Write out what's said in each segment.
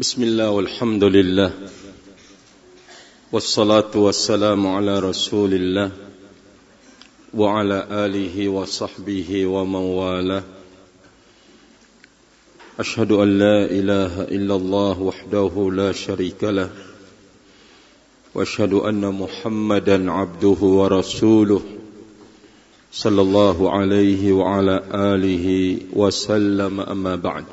Bismillah walhamdulillah wassalatu wassalamu ala rasulillah wa ala alihi wa sahbihi wa mawala. Ashhadu an la ilaha illallah wahdahu la sharika lah wa ashhadu anna Muhammadan abduhu wa rasuluh sallallahu alaihi wa ala alihi wa sallam, amma ba'd.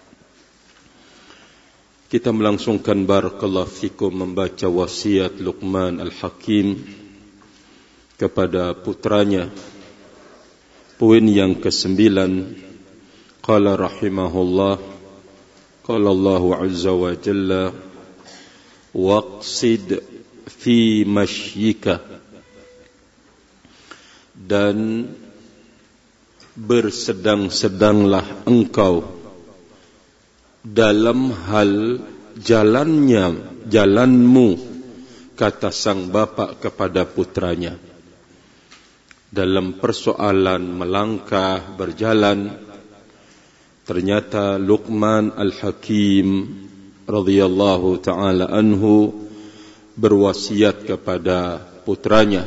Kita melangsungkan barakallahu fikum membaca wasiat Luqman Al-Hakim kepada putranya. Poin yang ke-9, qala rahimahullah, qala Allahu azza wa jalla, waqsid fi mashyika, dan bersedang-sedanglah engkau dalam hal jalanmu, kata sang bapak kepada putranya. Dalam persoalan melangkah, berjalan, ternyata Luqman Al-Hakim radhiyallahu ta'ala anhu berwasiat kepada putranya,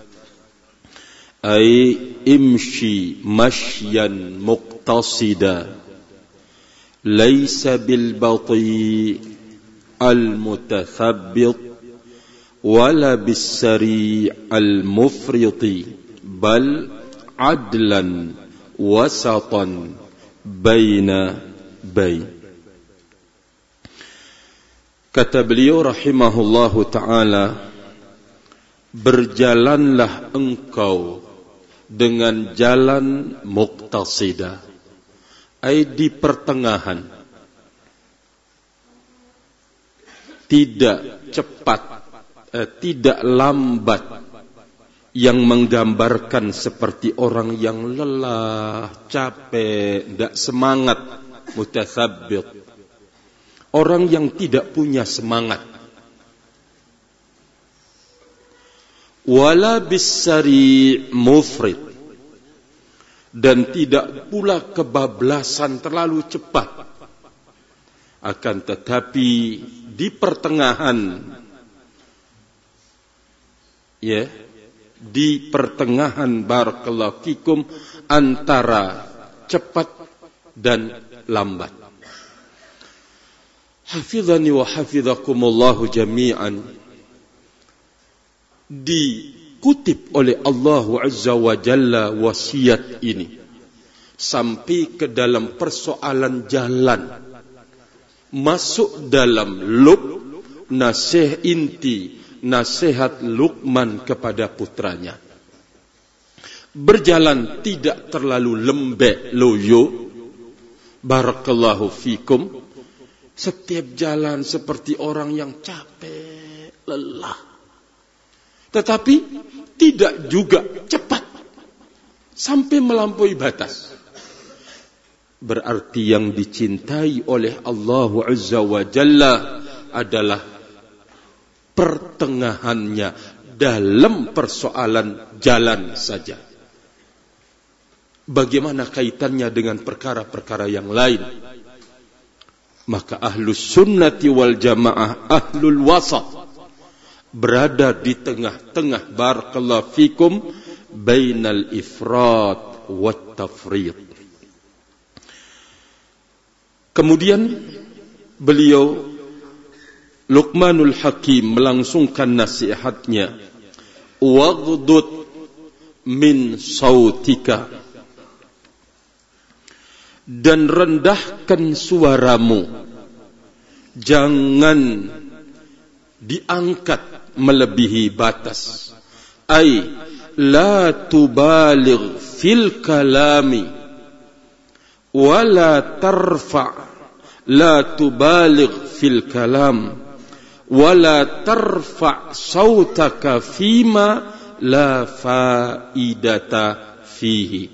ay imshi mashyan muqtasida laisa bil bati al mutathabbit wala bis sari al mufriti bal adlan wasatan baina bain. Kata beliau rahimahullahu ta'ala, berjalanlah engkau dengan jalan muqtasida, ay di pertengahan, tidak cepat, tidak lambat, yang menggambarkan seperti orang yang lelah, capek, tidak semangat, mutatsabbit, orang yang tidak punya semangat. Wala bisari mufrid, dan tidak pula kebablasan terlalu cepat, akan tetapi di pertengahan, ya, di pertengahan barakallahu fikum antara cepat dan lambat. Hafizani wa hafizakumullahu jami'an. Dikutip oleh Allah Azza wa Jalla wasiat ini sampai ke dalam persoalan jalan, masuk dalam lub nasihat Luqman kepada putranya. Berjalan tidak terlalu lembek loyo, barakallahu fikum. Setiap jalan seperti orang yang capek, lelah, tetapi tidak juga cepat sampai melampaui batas. Berarti yang dicintai oleh Allah Azza wa Jalla adalah pertengahannya dalam persoalan jalan saja. Bagaimana kaitannya dengan perkara-perkara yang lain? Maka ahlus sunnati wal jamaah, ahlul wasat, berada di tengah-tengah barakallahu fikum bainal ifrat wat tafrid. Kemudian beliau Luqmanul Hakim melangsungkan nasihatnya, waghdud min sautika, dan rendahkan suaramu, jangan diangkat melebihi batas. Ay la tubaligh fil kalami wala tubaligh fil kalam wala tarfa sautaka fima la faidata fihi.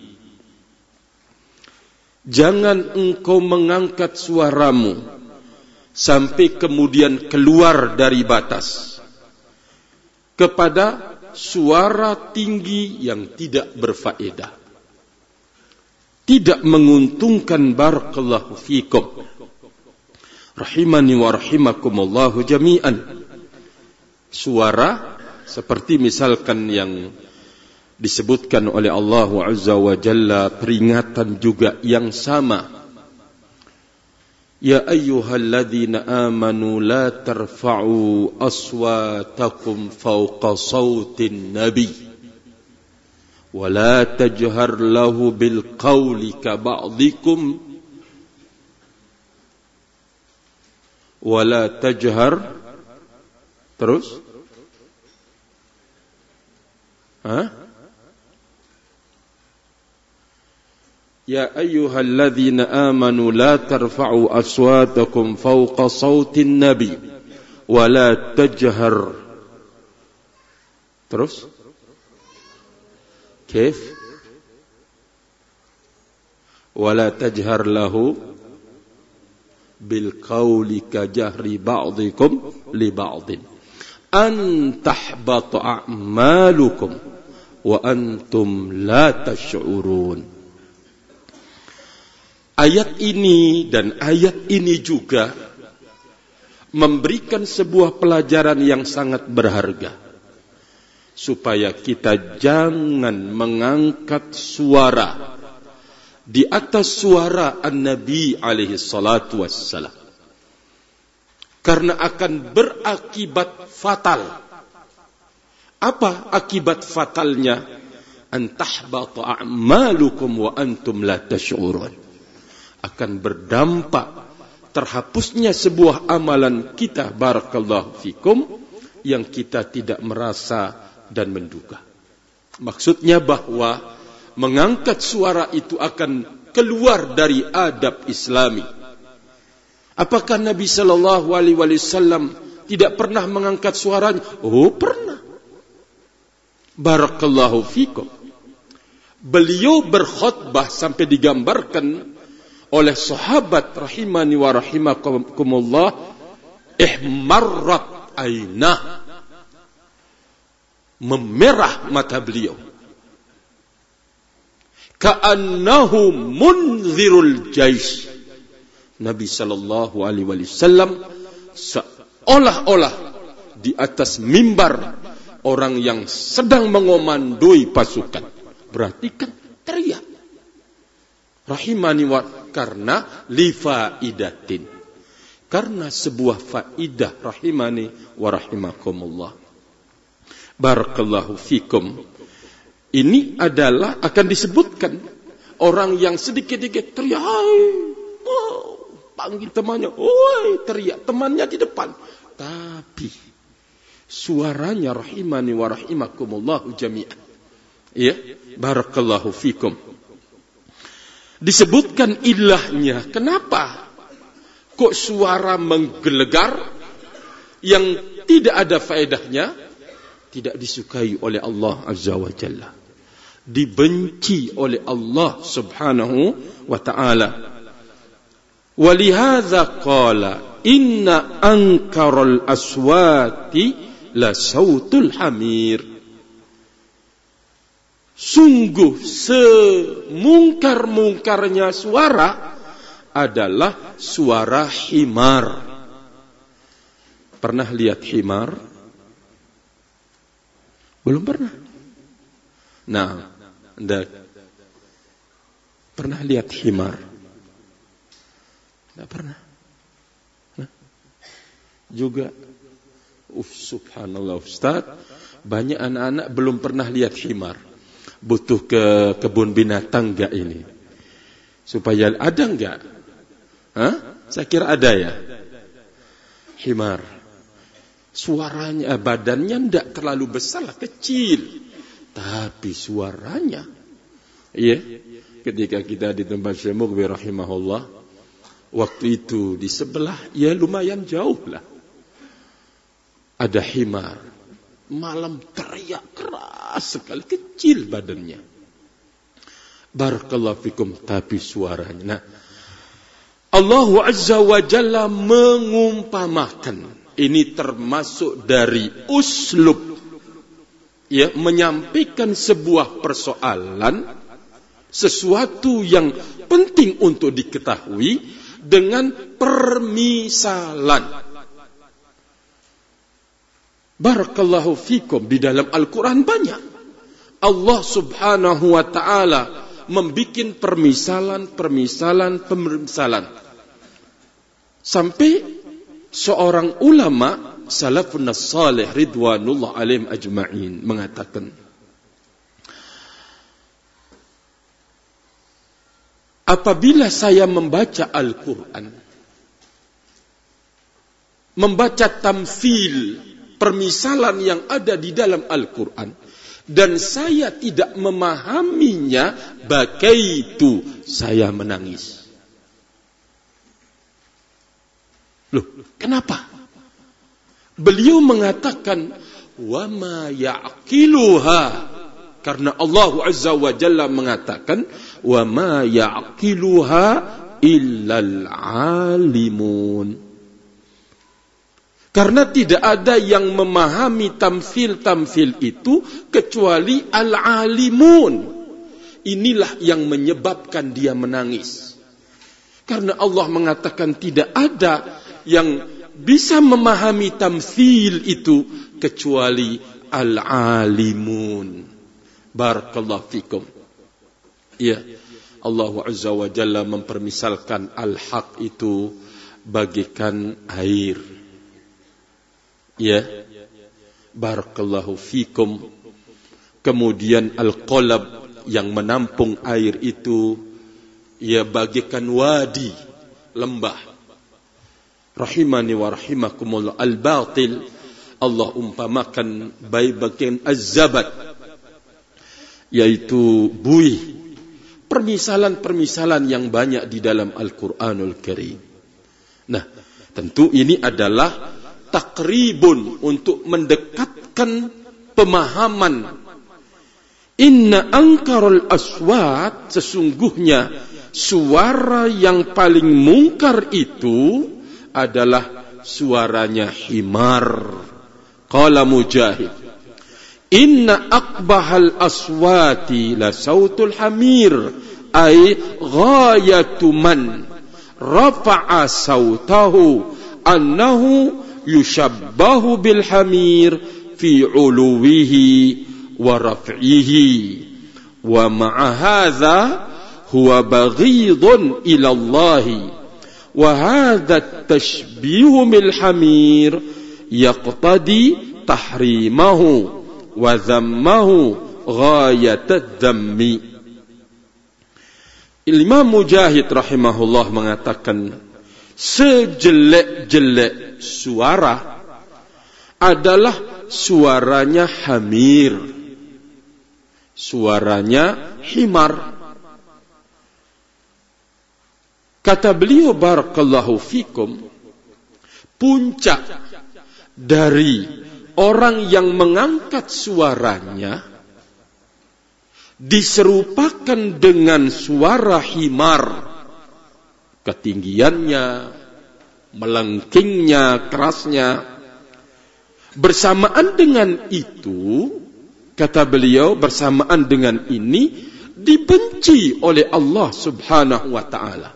Jangan engkau mengangkat suaramu sampai kemudian keluar dari batas kepada suara tinggi yang tidak berfaedah, tidak menguntungkan barakallahu fikum. Rahimani wa rahimakumullahu jami'an. Suara seperti misalkan yang disebutkan oleh Allah Azza wa Jalla, peringatan juga yang sama. Ya ayyuhalladzina amanu la tarfa'u aswatakum fawqa sawtin nabi wa la tajhar lahu bil qawli ka ba'dikum wa la tajhar terus Ya ayyuhalladzina amanu la tarfa'u aswatakum fawqa sawtin nabi wa la tajhar. Terus? Kif? Wa la tajhar lahu bil qawli ka jahri ba'dikum li ba'din an tahbata a'malukum wa antum la tash'urun. Ayat ini dan ayat ini juga memberikan sebuah pelajaran yang sangat berharga, supaya kita jangan mengangkat suara di atas suara An-Nabi alaihi salatu wassalam, karena akan berakibat fatal. Apa akibat fatalnya? An tahbata a'malukum wa antum la tash'urun. Akan berdampak terhapusnya sebuah amalan kita, barakallahu fikum, yang kita tidak merasa dan menduga. Maksudnya bahwa mengangkat suara itu akan keluar dari adab Islami. Apakah Nabi sallallahu alaihi wasallam tidak pernah mengangkat suaranya? Oh, pernah. Barakallahu fikum. Beliau berkhutbah sampai digambarkan oleh sahabat rahimani wa rahimakumullah, ihmarrat ainah, memerah mata beliau, ka'annahu munzirul jaish. Nabi sallallahu alaihi wasallam seolah-olah di atas mimbar orang yang sedang mengomandoi pasukan. Berarti kan teriak. Rahimani wa, karena lifaidatin, karena sebuah faidah, rahimani wa rahimakumullah. Barakallahu fikum. Ini adalah akan disebutkan orang yang sedikit-sedikit teriak, panggil temannya, teriak temannya di depan, tapi suaranya rahimani wa rahimakumullah jami'an. Ya, barakallahu fikum. Disebutkan ilahnya. Kenapa kok suara menggelegar yang tidak ada faedahnya? Tidak disukai oleh Allah Azza wa Jalla, dibenci oleh Allah Subhanahu wa ta'ala. Walihadza qala inna ankaral aswati la sautul hamir. Sungguh semungkar-mungkarnya suara adalah suara himar. Pernah lihat himar? Belum pernah. Nah, Anda pernah lihat himar? Tidak pernah. Nah, juga, subhanallah Ustaz, banyak anak-anak belum pernah lihat himar. Butuh ke kebun binatang enggak ini? Supaya ada enggak? Saya kira ada ya. Himar. Suaranya, badannya enggak terlalu besar, kecil. Tapi suaranya, iya. Ketika kita di tempat Syekh Muqbil rahimahullah, waktu itu di sebelah, ya lumayan jauh lah, ada himar. Malam teriak keras sekali, kecil badannya. Barakallahu fikum, tapi suaranya. Nah, Allah Azza wa Jalla mengumpamakan, ini termasuk dari uslub, ya, menyampaikan sebuah persoalan, sesuatu yang penting untuk diketahui, dengan permisalan. Barakallahu fikum, di dalam Al-Quran banyak Allah subhanahu wa ta'ala membikin permisalan. Sampai seorang ulama salafun salih ridwanullah alaihim ajma'in mengatakan, apabila saya membaca Al-Quran, membaca tamthil, permisalan yang ada di dalam Al-Quran, dan saya tidak memahaminya, bakaitu, saya menangis. Loh, kenapa? Beliau mengatakan, wa ma ya'qiluha, karena Allah Azza wa Jalla mengatakan, wa ma ya'qiluha illal alimun. Karena tidak ada yang memahami tamthil-tamthil itu kecuali al-alimun. Inilah yang menyebabkan dia menangis. Karena Allah mengatakan tidak ada yang bisa memahami tamthil itu kecuali al-alimun. Barakallahu fikum. Ya, Allah Azza wa Jalla mempermisalkan al-haq itu bagaikan air. Ya, barakallahu fikum. Kemudian al-qalab yang menampung air itu, ya, bagaikan wadi, lembah. Rahimani wa rahimakumullah. Al-batil Allah umpamakan bagaikan az-zabat, yaitu buih. Permisalan-permisalan yang banyak di dalam Al-Quranul Karim. Nah, tentu ini adalah takribun, untuk mendekatkan pemahaman. Inna ankarul aswat, sesungguhnya suara yang paling mungkar itu adalah suaranya himar. Qala Mujahid, inna aqbahal aswati la sautul hamir, ay ghayatu man rafa'a sautahu annahu yushabbahu bil hamir fi uluwihi wa raf'ihi, wa ma'a hadha huwa baghidun ila Allah, wa hadha tashbihu bil hamir yaqtadi tahrimahu wa dhammahu ghayatad dhammi. Imam Mujahid rahimahullah mengatakan, sejelek-jelek suara adalah suaranya hamir, suaranya himar. Kata beliau, barakallahu fikum, puncak dari orang yang mengangkat suaranya diserupakan dengan suara himar, ketinggiannya, melengkingnya, kerasnya. Bersamaan dengan itu, kata beliau, bersamaan dengan ini dibenci oleh Allah subhanahu wa ta'ala.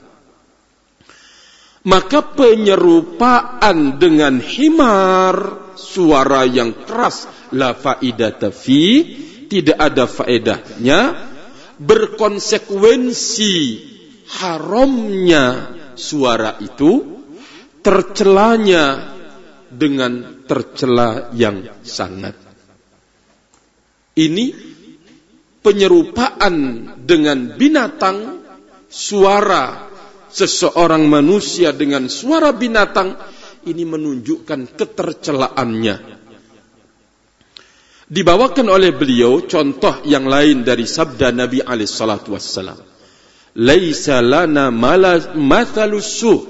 Maka penyerupaan dengan himar, suara yang keras, la faidata fi, tidak ada faedahnya, berkonsekuensi haramnya suara itu, tercelanya dengan tercela yang sangat. Ini penyerupaan dengan binatang, suara seseorang manusia dengan suara binatang, ini menunjukkan ketercelaannya. Dibawakan oleh beliau contoh yang lain dari sabda Nabi alaihi salatu wassalam, laisa lana mathalus su'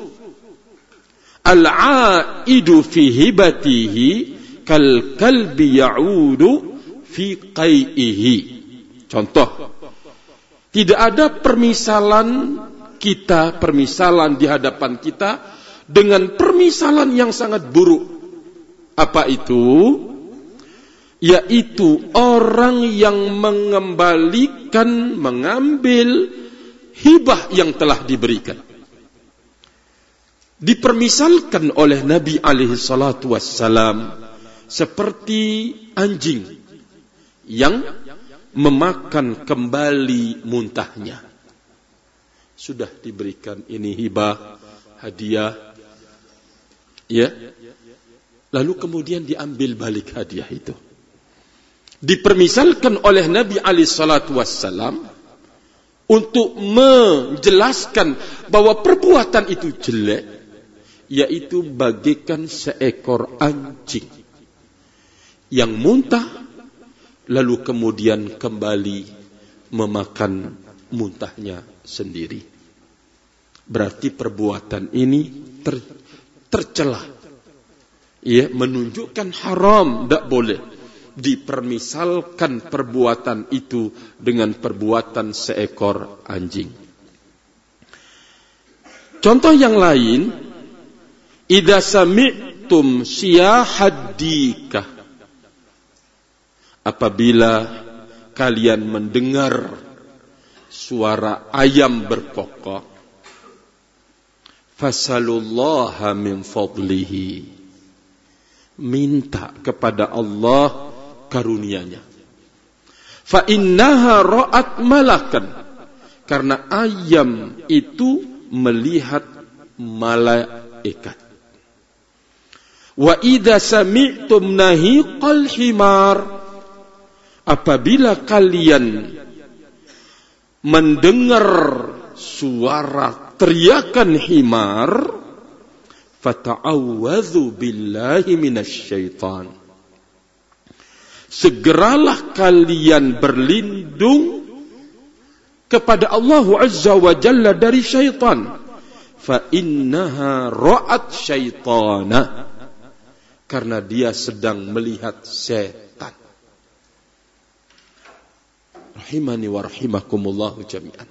al-aidu fi hibatihi kal kalbi ya'udu fi qai'ihi. Contoh, tidak ada permisalan kita, permisalan di hadapan kita dengan permisalan yang sangat buruk. Apa itu? Yaitu orang yang mengembalikan, mengambil hibah yang telah diberikan. dipermisalkan oleh Nabi alaihi salatu wassalam seperti anjing yang memakan kembali muntahnya. Sudah diberikan ini hibah, hadiah, ya. Lalu kemudian diambil balik hadiah itu. Dipermisalkan oleh Nabi alaihi salatu wassalam untuk menjelaskan bahwa perbuatan itu jelek, yaitu bagaikan seekor anjing yang muntah lalu kemudian kembali memakan muntahnya sendiri. Berarti perbuatan ini tercela. Ya, menunjukkan haram, tidak boleh dipermisalkan perbuatan itu dengan perbuatan seekor anjing. Contoh yang lain, idza sami'tum siyahadika, apabila kalian mendengar suara ayam berkokok, fasalullaha min fadlihi, minta kepada Allah karunia-Nya. Fa innaha ra'at malakan, karena ayam itu melihat malaikat. Wa idza sami'tum nahiqal himar, apabila kalian mendengar suara teriakan himar, fata'awwadhu billahi minasyaitan, segeralah kalian berlindung kepada Allah Azza wa Jalla dari syaitan. Fa innaha ra'at syaitana, karena dia sedang melihat setan. Rahimani wa rahimakumullahu jami'an.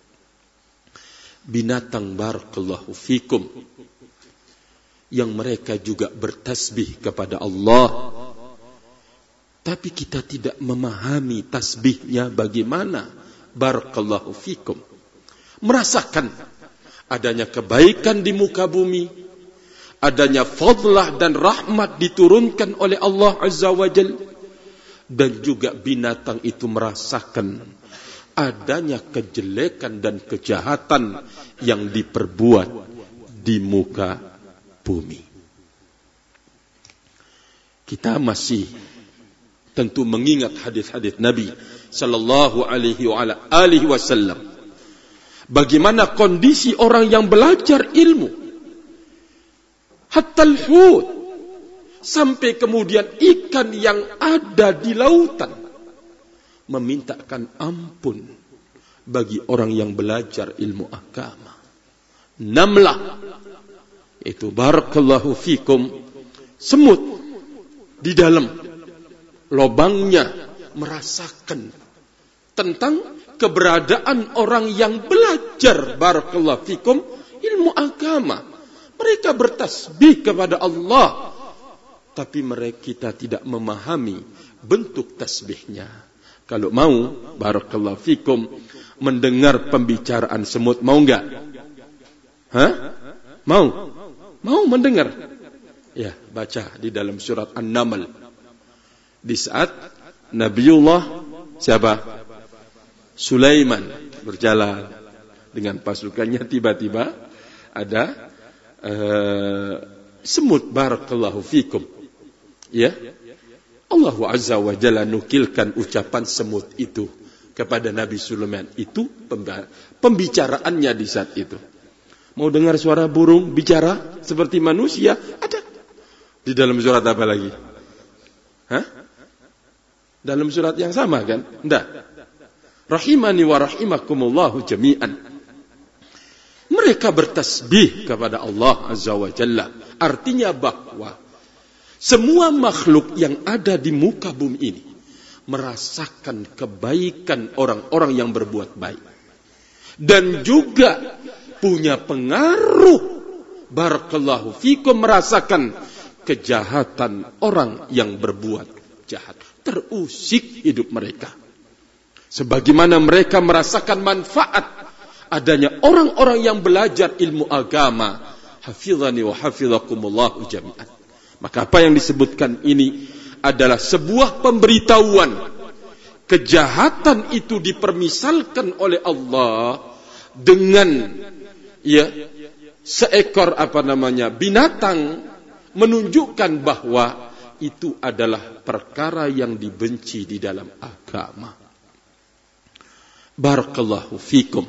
Binatang barakallahu fikum yang mereka juga bertasbih kepada Allah, tapi kita tidak memahami tasbihnya bagaimana. Barakallahu fikum. Merasakan adanya kebaikan di muka bumi, adanya fadlah dan rahmat diturunkan oleh Allah Azza wa Jalla, dan juga binatang itu merasakan adanya kejelekan dan kejahatan yang diperbuat di muka bumi. Kita masih tentu mengingat hadis-hadis Nabi sallallahu alaihi wasallam, bagaimana kondisi orang yang belajar ilmu, hatta al-hut, sampai kemudian ikan yang ada di lautan memintakan ampun bagi orang yang belajar ilmu agama. Namlah, itu barakallahu fikum, semut di dalam lubangnya merasakan tentang keberadaan orang yang belajar barakallahu fikum ilmu agama. Mereka bertasbih kepada Allah, tapi kita tidak memahami bentuk tasbihnya. Kalau mau barakallahu fikum mendengar pembicaraan semut, mau enggak? Mau mendengar? Ya, baca di dalam surat An-Naml. Di saat Nabiullah siapa? Sulaiman berjalan dengan pasukannya, tiba-tiba ada semut barakallahu fikum. Ya. Allah Azza wa Jalla nukilkan ucapan semut itu kepada Nabi Sulaiman. Itu pembicaraannya di saat itu. Mau dengar suara burung bicara seperti manusia? Ada. Di dalam surat apa lagi? Dalam surat yang sama kan? Enggak. Rahimani wa rahimakumullahu jami'an. Mereka bertasbih kepada Allah Azza wa Jalla. Artinya bahwa semua makhluk yang ada di muka bumi ini merasakan kebaikan orang-orang yang berbuat baik. Dan juga punya pengaruh barakallahu fikum merasakan kejahatan orang yang berbuat jahat. Terusik hidup mereka. Sebagaimana mereka merasakan manfaat adanya orang-orang yang belajar ilmu agama, hafizani wa hafizakumullahu jami'an. Maka apa yang disebutkan ini adalah sebuah pemberitahuan. Kejahatan itu dipermisalkan oleh Allah dengan seekor binatang, menunjukkan bahwa itu adalah perkara yang dibenci di dalam agama. Barakallahu fikum.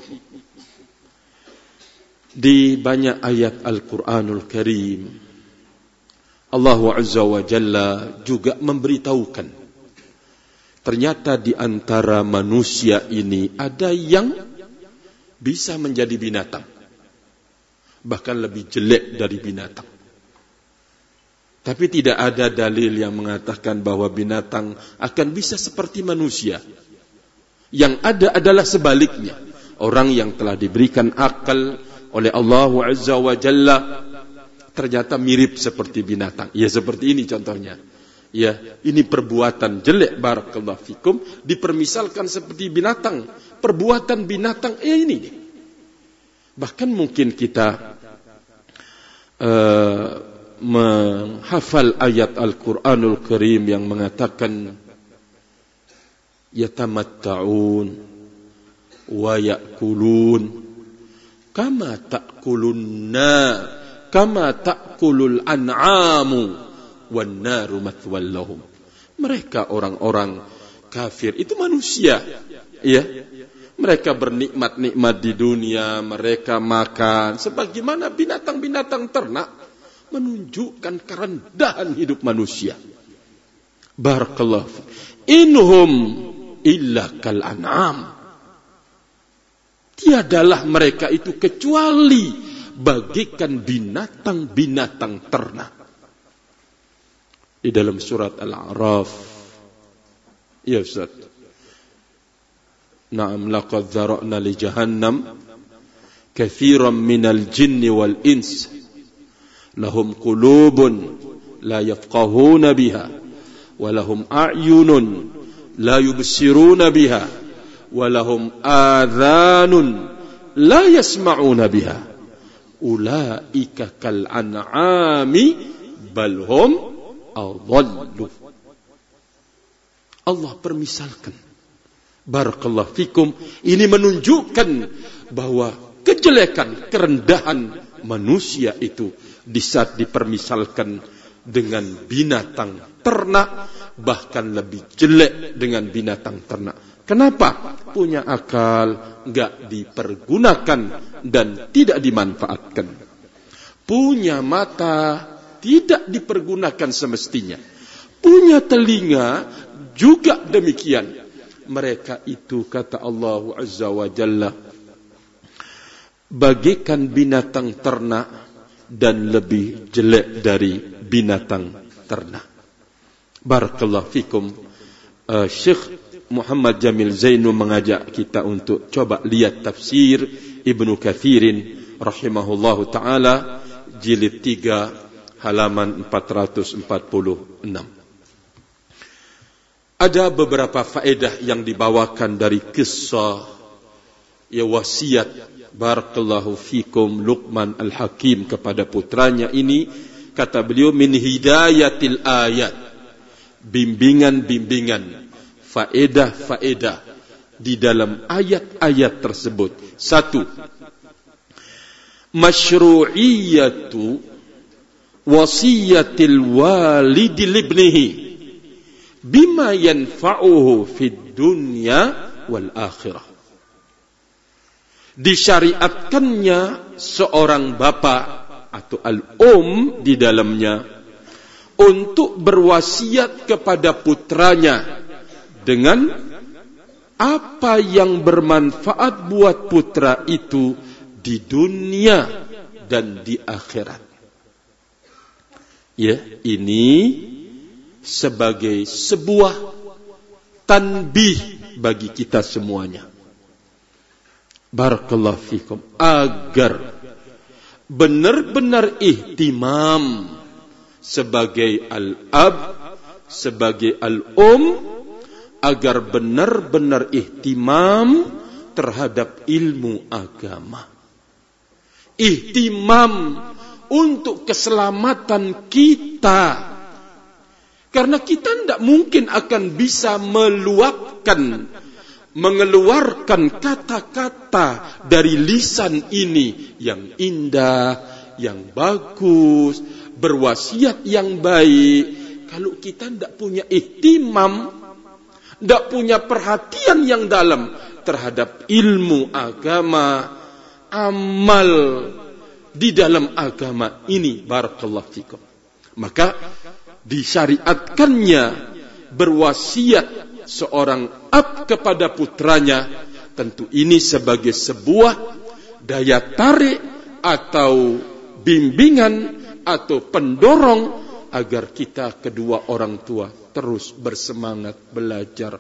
Di banyak ayat Al-Quranul Karim, Allah Azza wa Jalla juga memberitahukan, ternyata di antara manusia ini ada yang bisa menjadi binatang, bahkan lebih jelek dari binatang. Tapi tidak ada dalil yang mengatakan bahwa binatang akan bisa seperti manusia. Yang ada adalah sebaliknya. Orang yang telah diberikan akal oleh Allah Azza wa Jalla ternyata mirip seperti binatang. Ya, seperti ini contohnya. Ya, ini perbuatan jelek, barakallahu fikum, dipermisalkan seperti binatang. Perbuatan binatang ini. Bahkan mungkin kita menghafal ayat Al-Quranul Karim yang mengatakan yatamatta'un wa ya'kulun kama ta'kulul an'amu wan naru mathwal lahum. Mereka orang-orang kafir itu manusia, ya. Mereka bernikmat-nikmat di dunia, mereka makan sebagaimana binatang-binatang ternak, menunjukkan kerendahan hidup manusia. Barakallahu fi. Inhum illa kal an'am. Tiadalah mereka itu kecuali bagikan binatang-binatang ternak. Di dalam surat Al-A'raf, ya Ustaz, na'am laqad zara'na li jahannam kathiran minal jinni wal ins lahum qulubun la yafqahuna biha wa lahum a'yunun la yubsiruna biha wa lahum adhanun la yasma'una biha ulaika kal an'ami bal hum adallu. Allah permisalkan, barakallahu fikum, ini menunjukkan bahwa kejelekan, kerendahan manusia itu di saat dipermisalkan dengan binatang ternak, bahkan lebih jelek dengan binatang ternak. Kenapa? Punya akal, enggak dipergunakan dan tidak dimanfaatkan. Punya mata, tidak dipergunakan semestinya. Punya telinga, juga demikian. Mereka itu, kata Allah Azza wa Jalla, bagikan binatang ternak dan lebih jelek dari binatang ternak. Barakallahu fikum. Syekh Muhammad Jamil Zainu mengajak kita untuk coba lihat tafsir Ibnu Katsirin rahimahullahu ta'ala, jilid 3 halaman 446. Ada beberapa faedah yang dibawakan dari kisah wasiat, barakallahu fikum, Luqman Al-Hakim kepada putranya ini. Kata beliau, min hidayatil ayat, bimbingan-bimbingan, faedah-faedah di dalam ayat-ayat tersebut. 1. Masyru'iyatu wasiyatil walidi libnihi bima yanfa'uhu fid dunya wal akhirah. Disyariatkannya seorang bapa atau al-um di dalamnya untuk berwasiat kepada putranya dengan apa yang bermanfaat buat putra itu di dunia dan di akhirat. Ya, ini sebagai sebuah tanbih bagi kita semuanya. Barakallahu fikum, agar benar-benar ihtimam sebagai al-ab, sebagai al-um, agar benar-benar ihtimam terhadap ilmu agama. Ihtimam untuk keselamatan kita. Karena kita tidak mungkin akan bisa mengeluarkan kata-kata dari lisan ini yang indah, yang bagus, berwasiat yang baik. Kalau kita tidak punya ihtimam, tidak punya perhatian yang dalam terhadap ilmu agama, amal di dalam agama ini, barakallahu fikum, maka disyariatkannya berwasiat seorang ab kepada putranya. Tentu ini sebagai sebuah daya tarik atau bimbingan atau pendorong agar kita kedua orang tua terus bersemangat belajar.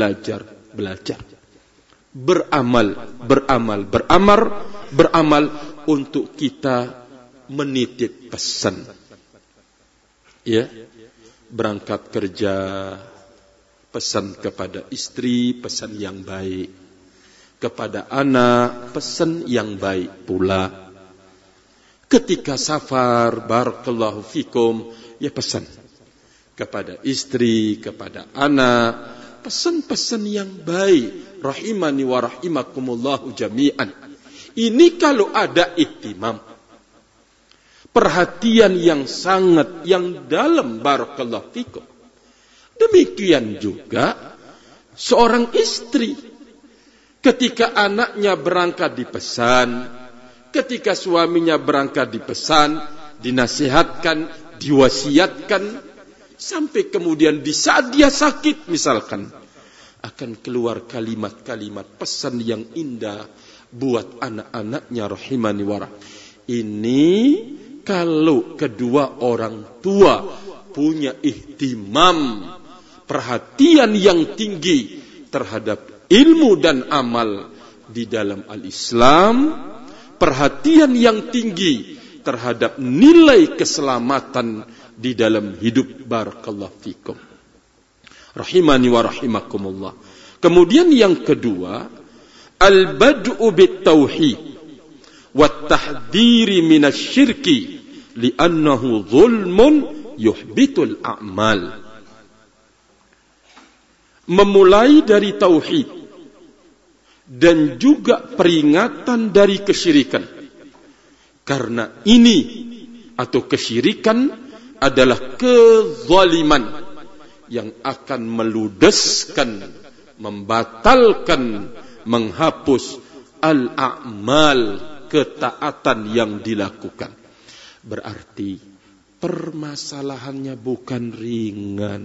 Beramal untuk kita menitip pesan. Ya, berangkat kerja, pesan kepada istri, pesan yang baik. Kepada anak, pesan yang baik pula. Ketika safar, barakallahu fikum, ya pesan kepada istri, kepada anak, pesan-pesan yang baik. Rahimani wa rahimakumullahu jami'an. Ini kalau ada ihtimam, perhatian yang sangat, yang dalam, barakallahu fikum. Demikian juga seorang istri, ketika anaknya berangkat dipesan, ketika suaminya berangkat dipesan, dinasihatkan, diwasiatkan, sampai kemudian di saat dia sakit misalkan, akan keluar kalimat-kalimat pesan yang indah buat anak-anaknya, rahimani wa rahimah. Ini kalau kedua orang tua punya ihtimam, perhatian yang tinggi terhadap ilmu dan amal di dalam al-Islam, perhatian yang tinggi terhadap nilai keselamatan di dalam hidup, barakallahu fikum, rahimani wa rahimakumullah. Kemudian yang kedua, al-bad'u bit-tauhid wa tahdhiri minasyirki li'annahu zulmun yuhbitul a'mal. Memulai dari tauhid dan juga peringatan dari kesyirikan. Karena ini atau kesyirikan adalah kezaliman yang akan meludeskan, membatalkan, menghapus al-a'mal, ketaatan yang dilakukan. Berarti permasalahannya bukan ringan.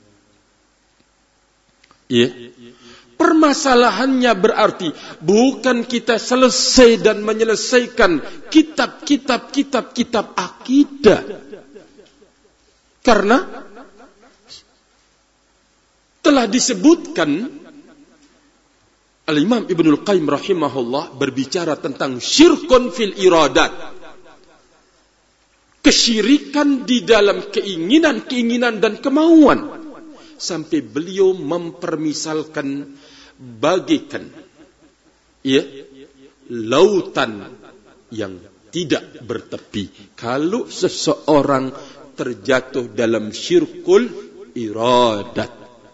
Ya. Permasalahannya berarti bukan kita selesai dan menyelesaikan kitab akidah. Karena telah disebutkan, Al-Imam Ibnul Qayyim rahimahullah berbicara tentang syirkun fil iradat. Kesyirikan di dalam keinginan dan kemauan. Sampai beliau mempermisalkan bagikan lautan yang tidak bertepi. Kalau seseorang terjatuh dalam syirkul iradat,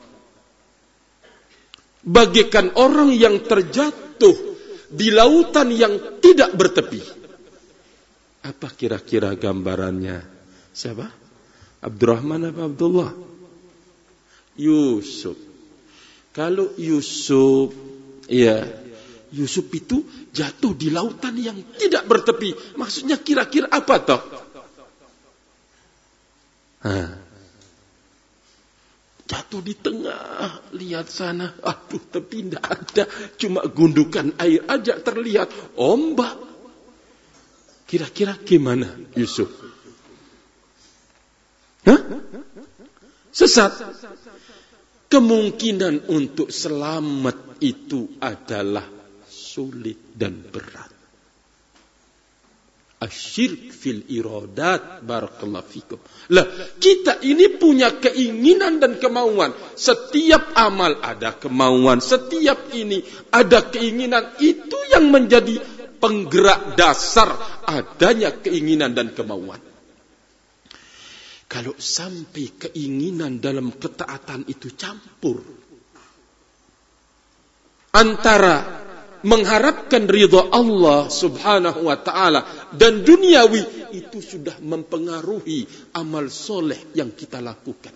bagaikan orang yang terjatuh di lautan yang tidak bertepi. Apa kira-kira gambarannya? Siapa? Abdurrahman apa Abdullah? Yusuf. Kalau Yusuf itu jatuh di lautan yang tidak bertepi. Maksudnya kira-kira apa toh? Jatuh di tengah, lihat sana, aduh tepi tidak ada, cuma gundukan air aja terlihat, ombak. Kira-kira gimana Yusuf? Sesat. Kemungkinan untuk selamat itu adalah sulit dan berat. Asyirk fil iradat, barakallahu fikum. Lah, kita ini punya keinginan dan kemauan. Setiap amal ada kemauan, setiap ini ada keinginan. Itu yang menjadi penggerak dasar adanya keinginan dan kemauan. Kalau sampai keinginan dalam ketaatan itu campur antara mengharapkan ridha Allah subhanahu wa ta'ala dan duniawi, itu sudah mempengaruhi amal soleh yang kita lakukan.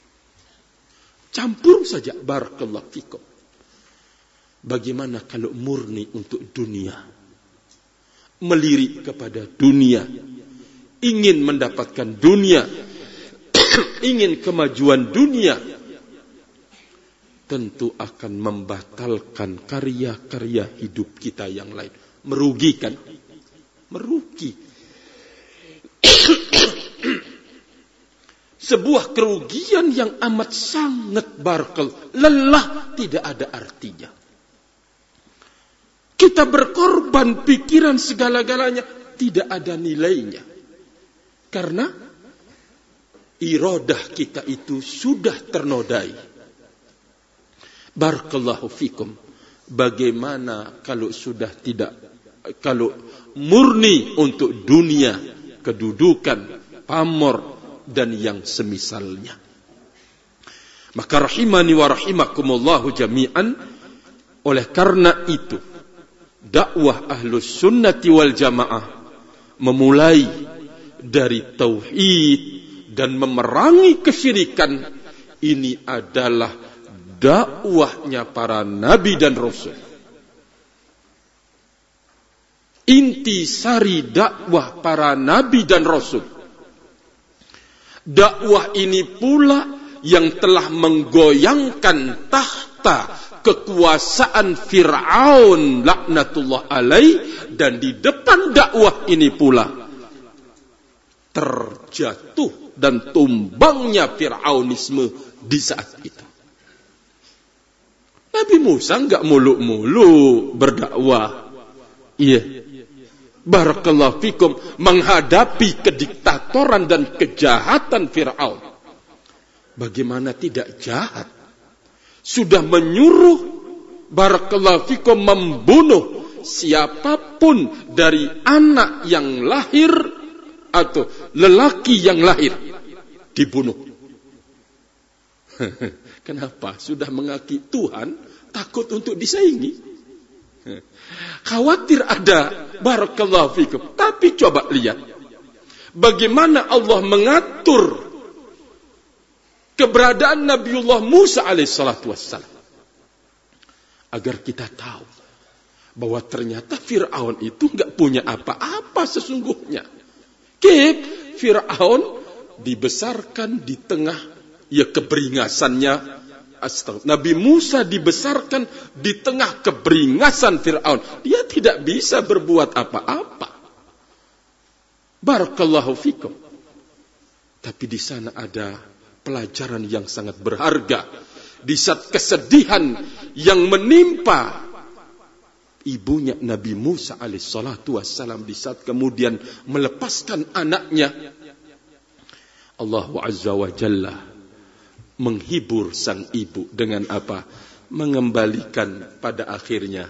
Campur saja, barakallahu fikum. Bagaimana kalau murni untuk dunia, melirik kepada dunia, ingin mendapatkan dunia, ingin kemajuan dunia, tentu akan membatalkan karya-karya hidup kita yang lain. Merugikan, merugi. Sebuah kerugian yang amat sangat barkel, lelah tidak ada artinya. Kita berkorban pikiran segala-galanya, tidak ada nilainya. Karena iradah kita itu sudah ternodai. Barakallahu fikum. Bagaimana kalau sudah tidak, kalau murni untuk dunia, kedudukan, pamor, dan yang semisalnya. Maka rahimani wa rahimakumullahu jami'an, oleh karena itu dakwah ahlus sunnati wal jamaah memulai dari tauhid dan memerangi kesyirikan. Ini adalah dakwahnya para nabi dan rasul. Inti sari dakwah para nabi dan rasul. Dakwah ini pula yang telah menggoyangkan tahta kekuasaan Fir'aun laknatullah alaih, dan di depan dakwah ini pula terjatuh dan tumbangnya Fir'aunisme di saat itu. Nabi Musa enggak muluk-muluk berdakwah. Iya. Barakallahu fikum, menghadapi kediktatoran dan kejahatan Fir'aun. Bagaimana tidak jahat? Sudah menyuruh, barakallahu fikum, membunuh siapapun dari anak yang lahir atau lelaki yang lahir, dibunuh. Kenapa? Sudah mengakui Tuhan, takut untuk disaingi. Khawatir ada, barakallahu fikum. Tapi coba lihat bagaimana Allah mengatur keberadaan Nabiullah Musa alaihissalatu wassalam, agar kita tahu bahwa ternyata Fir'aun itu enggak punya apa-apa sesungguhnya. Fir'aun dibesarkan di tengah keberingasannya. Nabi Musa dibesarkan di tengah keberingasan Fir'aun. Dia tidak bisa berbuat apa-apa. Barakallahu fikum. Tapi di sana ada pelajaran yang sangat berharga. Di saat kesedihan yang menimpa ibunya Nabi Musa alaihissalatu wassalam, di saat kemudian melepaskan anaknya, Allah azza wa jalla menghibur sang ibu dengan apa? Mengembalikan pada akhirnya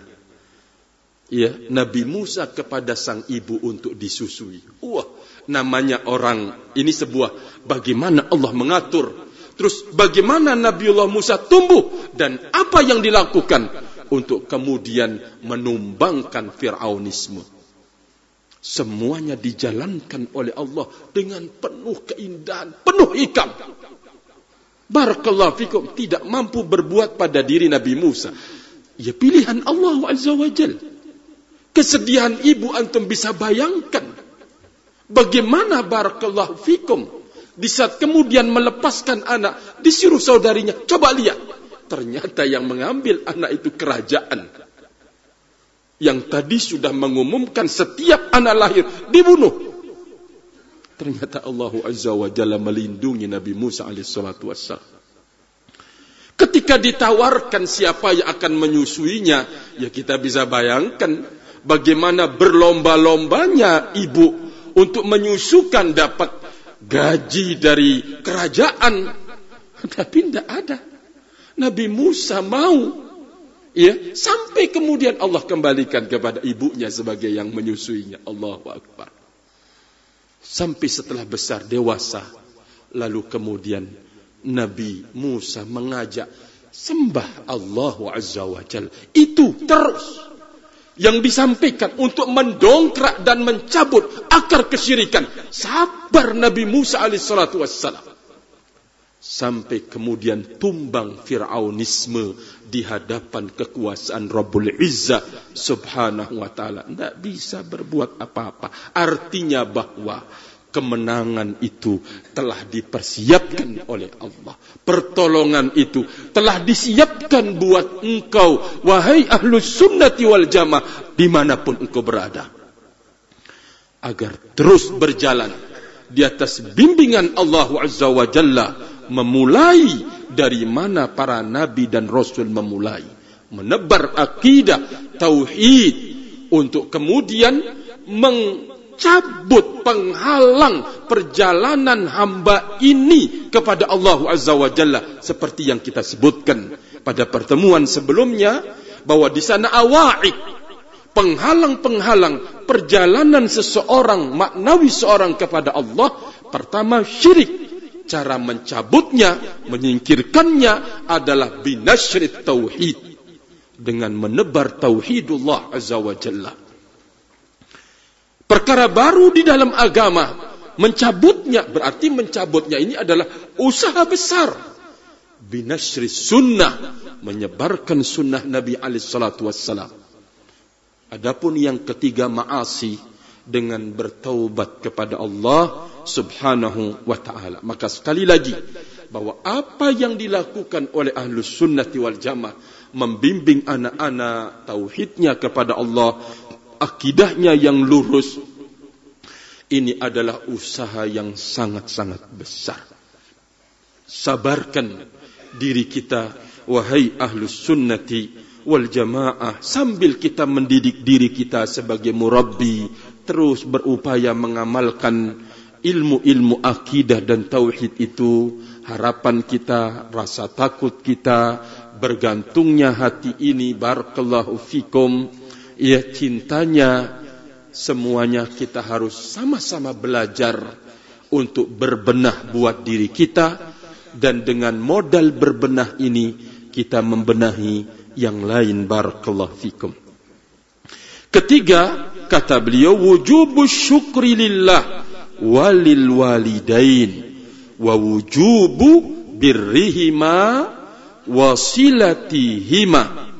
Nabi Musa kepada sang ibu untuk disusui. Wah, namanya orang ini sebuah bagaimana Allah mengatur. Terus bagaimana Nabiullah Musa tumbuh dan apa yang dilakukan untuk kemudian menumbangkan Fir'aunisme. Semuanya dijalankan oleh Allah dengan penuh keindahan, penuh hikam. Barakallahu fikum, tidak mampu berbuat pada diri Nabi Musa. Pilihan Allah azza wa jalla. Kesedihan ibu antum bisa bayangkan. Bagaimana barakallahu fikum di saat kemudian melepaskan anak, disuruh saudarinya, coba lihat. Ternyata yang mengambil anak itu kerajaan. Yang tadi sudah mengumumkan setiap anak lahir dibunuh. Ternyata Allah azza wa jalla melindungi Nabi Musa alaihissalatu wassalam. Ketika ditawarkan siapa yang akan menyusuinya, kita bisa bayangkan bagaimana berlomba-lombanya ibu untuk menyusukan, dapat gaji dari kerajaan. Tapi tidak ada. Nabi Musa mau Ya, sampai kemudian Allah kembalikan kepada ibunya sebagai yang menyusuinya. Allahu Akbar. Sampai setelah besar dewasa, lalu kemudian Nabi Musa mengajak sembah Allah Azza wa Jalla. Itu terus yang disampaikan untuk mendongkrak dan mencabut akar kesyirikan. Sabar Nabi Musa alaihissalatu wassalam. Sampai kemudian tumbang Fir'aunisme di hadapan kekuasaan Rabbul Izzah subhanahu wa ta'ala. Tidak bisa berbuat apa-apa. Artinya bahwa kemenangan itu telah dipersiapkan oleh Allah. Pertolongan itu telah disiapkan buat engkau, wahai ahlus sunnati wal jamaah, dimanapun engkau berada. Agar terus berjalan di atas bimbingan Allah Azza wa Jalla, memulai dari mana para nabi dan rasul memulai. Menebar akidah tauhid untuk kemudian mencabut penghalang perjalanan hamba ini kepada Allah Azza wa Jalla, seperti yang kita sebutkan pada pertemuan sebelumnya, bahwa di sana awaid, penghalang-penghalang perjalanan seseorang, maknawi seorang kepada Allah. Pertama, syirik. Cara mencabutnya, menyingkirkannya adalah binashrit tauhid, dengan menebar tauhidullah azza wa jalla. Perkara baru di dalam agama, mencabutnya, berarti mencabutnya ini adalah usaha besar. Binashri sunnah, menyebarkan sunnah Nabi alaihissalatu wassalam. Adapun yang ketiga, ma'asi, dengan bertaubat kepada Allah subhanahu wa ta'ala. Maka sekali lagi, bahwa apa yang dilakukan oleh ahlus sunnati wal jamaah, membimbing anak-anak tauhidnya kepada Allah, akidahnya yang lurus, ini adalah usaha yang sangat-sangat besar. Sabarkan diri kita, wahai ahlus sunnati wal jamaah, sambil kita mendidik diri kita sebagai murabbi, terus berupaya mengamalkan ilmu-ilmu akidah dan tauhid itu. Harapan kita, rasa takut kita, bergantungnya hati ini, barakallahu fikum, ya, cintanya, semuanya kita harus sama-sama belajar untuk berbenah buat diri kita, dan dengan modal berbenah ini kita membenahi yang lain, barakallahu fikum. Ketiga, kata beliau, wujubus syukri lillah walil walidain wa wujubu birrihima wasilatihima.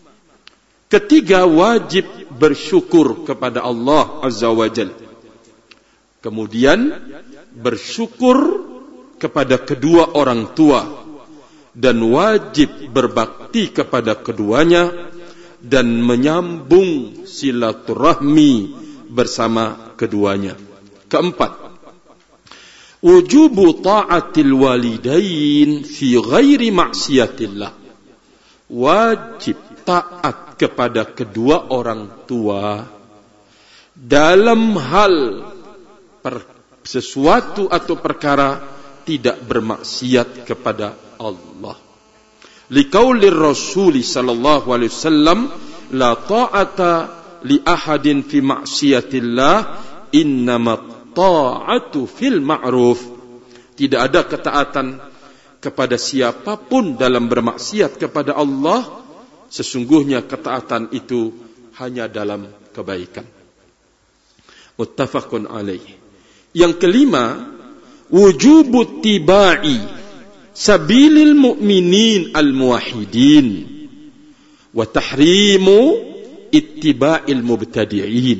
Ketiga, wajib bersyukur kepada Allah Azza wa Jalla. Kemudian bersyukur kepada kedua orang tua, dan wajib berbakti kepada keduanya, dan menyambung silaturahmi bersama keduanya. Keempat, wujubu ta'atil walidain fi ghairi maksiatillah. Wajib taat kepada kedua orang tua dalam hal sesuatu atau perkara tidak bermaksiat kepada Allah. Liqaulir Rasul sallallahu alaihi wasallam, la ta'ata li ahadin fi maksiatillah, innamat ta'atu fil ma'ruf. Tidak ada ketaatan kepada siapapun dalam bermaksiat kepada Allah, sesungguhnya ketaatan itu hanya dalam kebaikan. Muttafaqun alaih. Yang kelima, wujubut tibai sabilil mu'minin al-muwahhidin wa tahrimu ittiba'il mubtadi'in.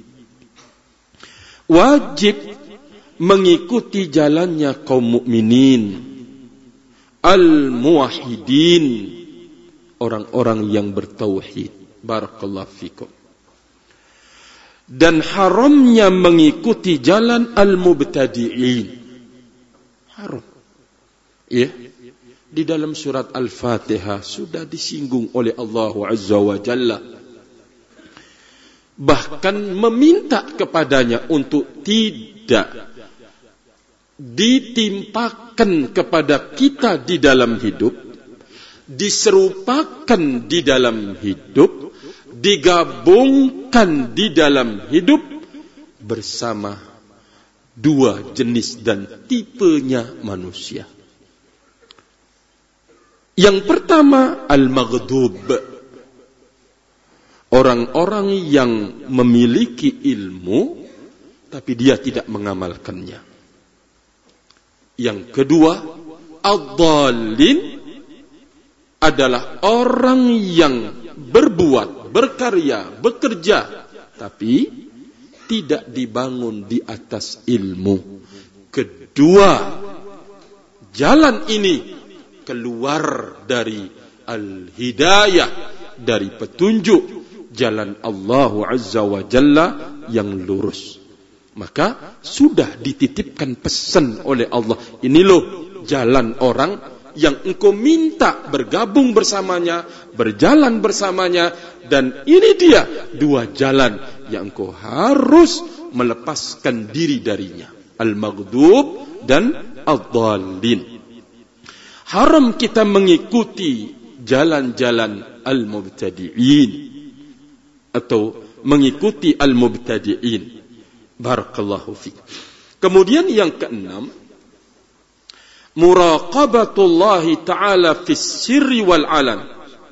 Wajib mengikuti jalannya kaum mukminin al-muwahhidin, orang-orang yang bertauhid. Barakallahu fikum. Dan haramnya mengikuti jalan al-mubtadi'in. Haram. Ya. Di dalam surat Al-Fatihah sudah disinggung oleh Allah Azza wa Jalla. Bahkan meminta kepadanya untuk tidak ditimpakan kepada kita di dalam hidup diserupakan di dalam hidup, digabungkan di dalam hidup bersama dua jenis dan tipenya manusia. Yang pertama, al-maghdub. Orang-orang yang memiliki ilmu tapi dia tidak mengamalkannya. Yang kedua, ad-dallin adalah orang yang berbuat, berkarya, bekerja tapi tidak dibangun di atas ilmu. Kedua, jalan ini keluar dari al-hidayah, dari petunjuk jalan Allah Azza wa Jalla yang lurus. Maka sudah dititipkan pesan oleh Allah, ini loh jalan orang yang engkau minta bergabung bersamanya, berjalan bersamanya, dan ini dia dua jalan yang engkau harus melepaskan diri darinya, al-maghdub dan ad-dallin. Haram kita mengikuti jalan-jalan al-mubtadi'in atau mengikuti al-mubtadi'in. Barakallahu fiik. Kemudian yang keenam, muraqabatullahi ta'ala fis sirri wal alan.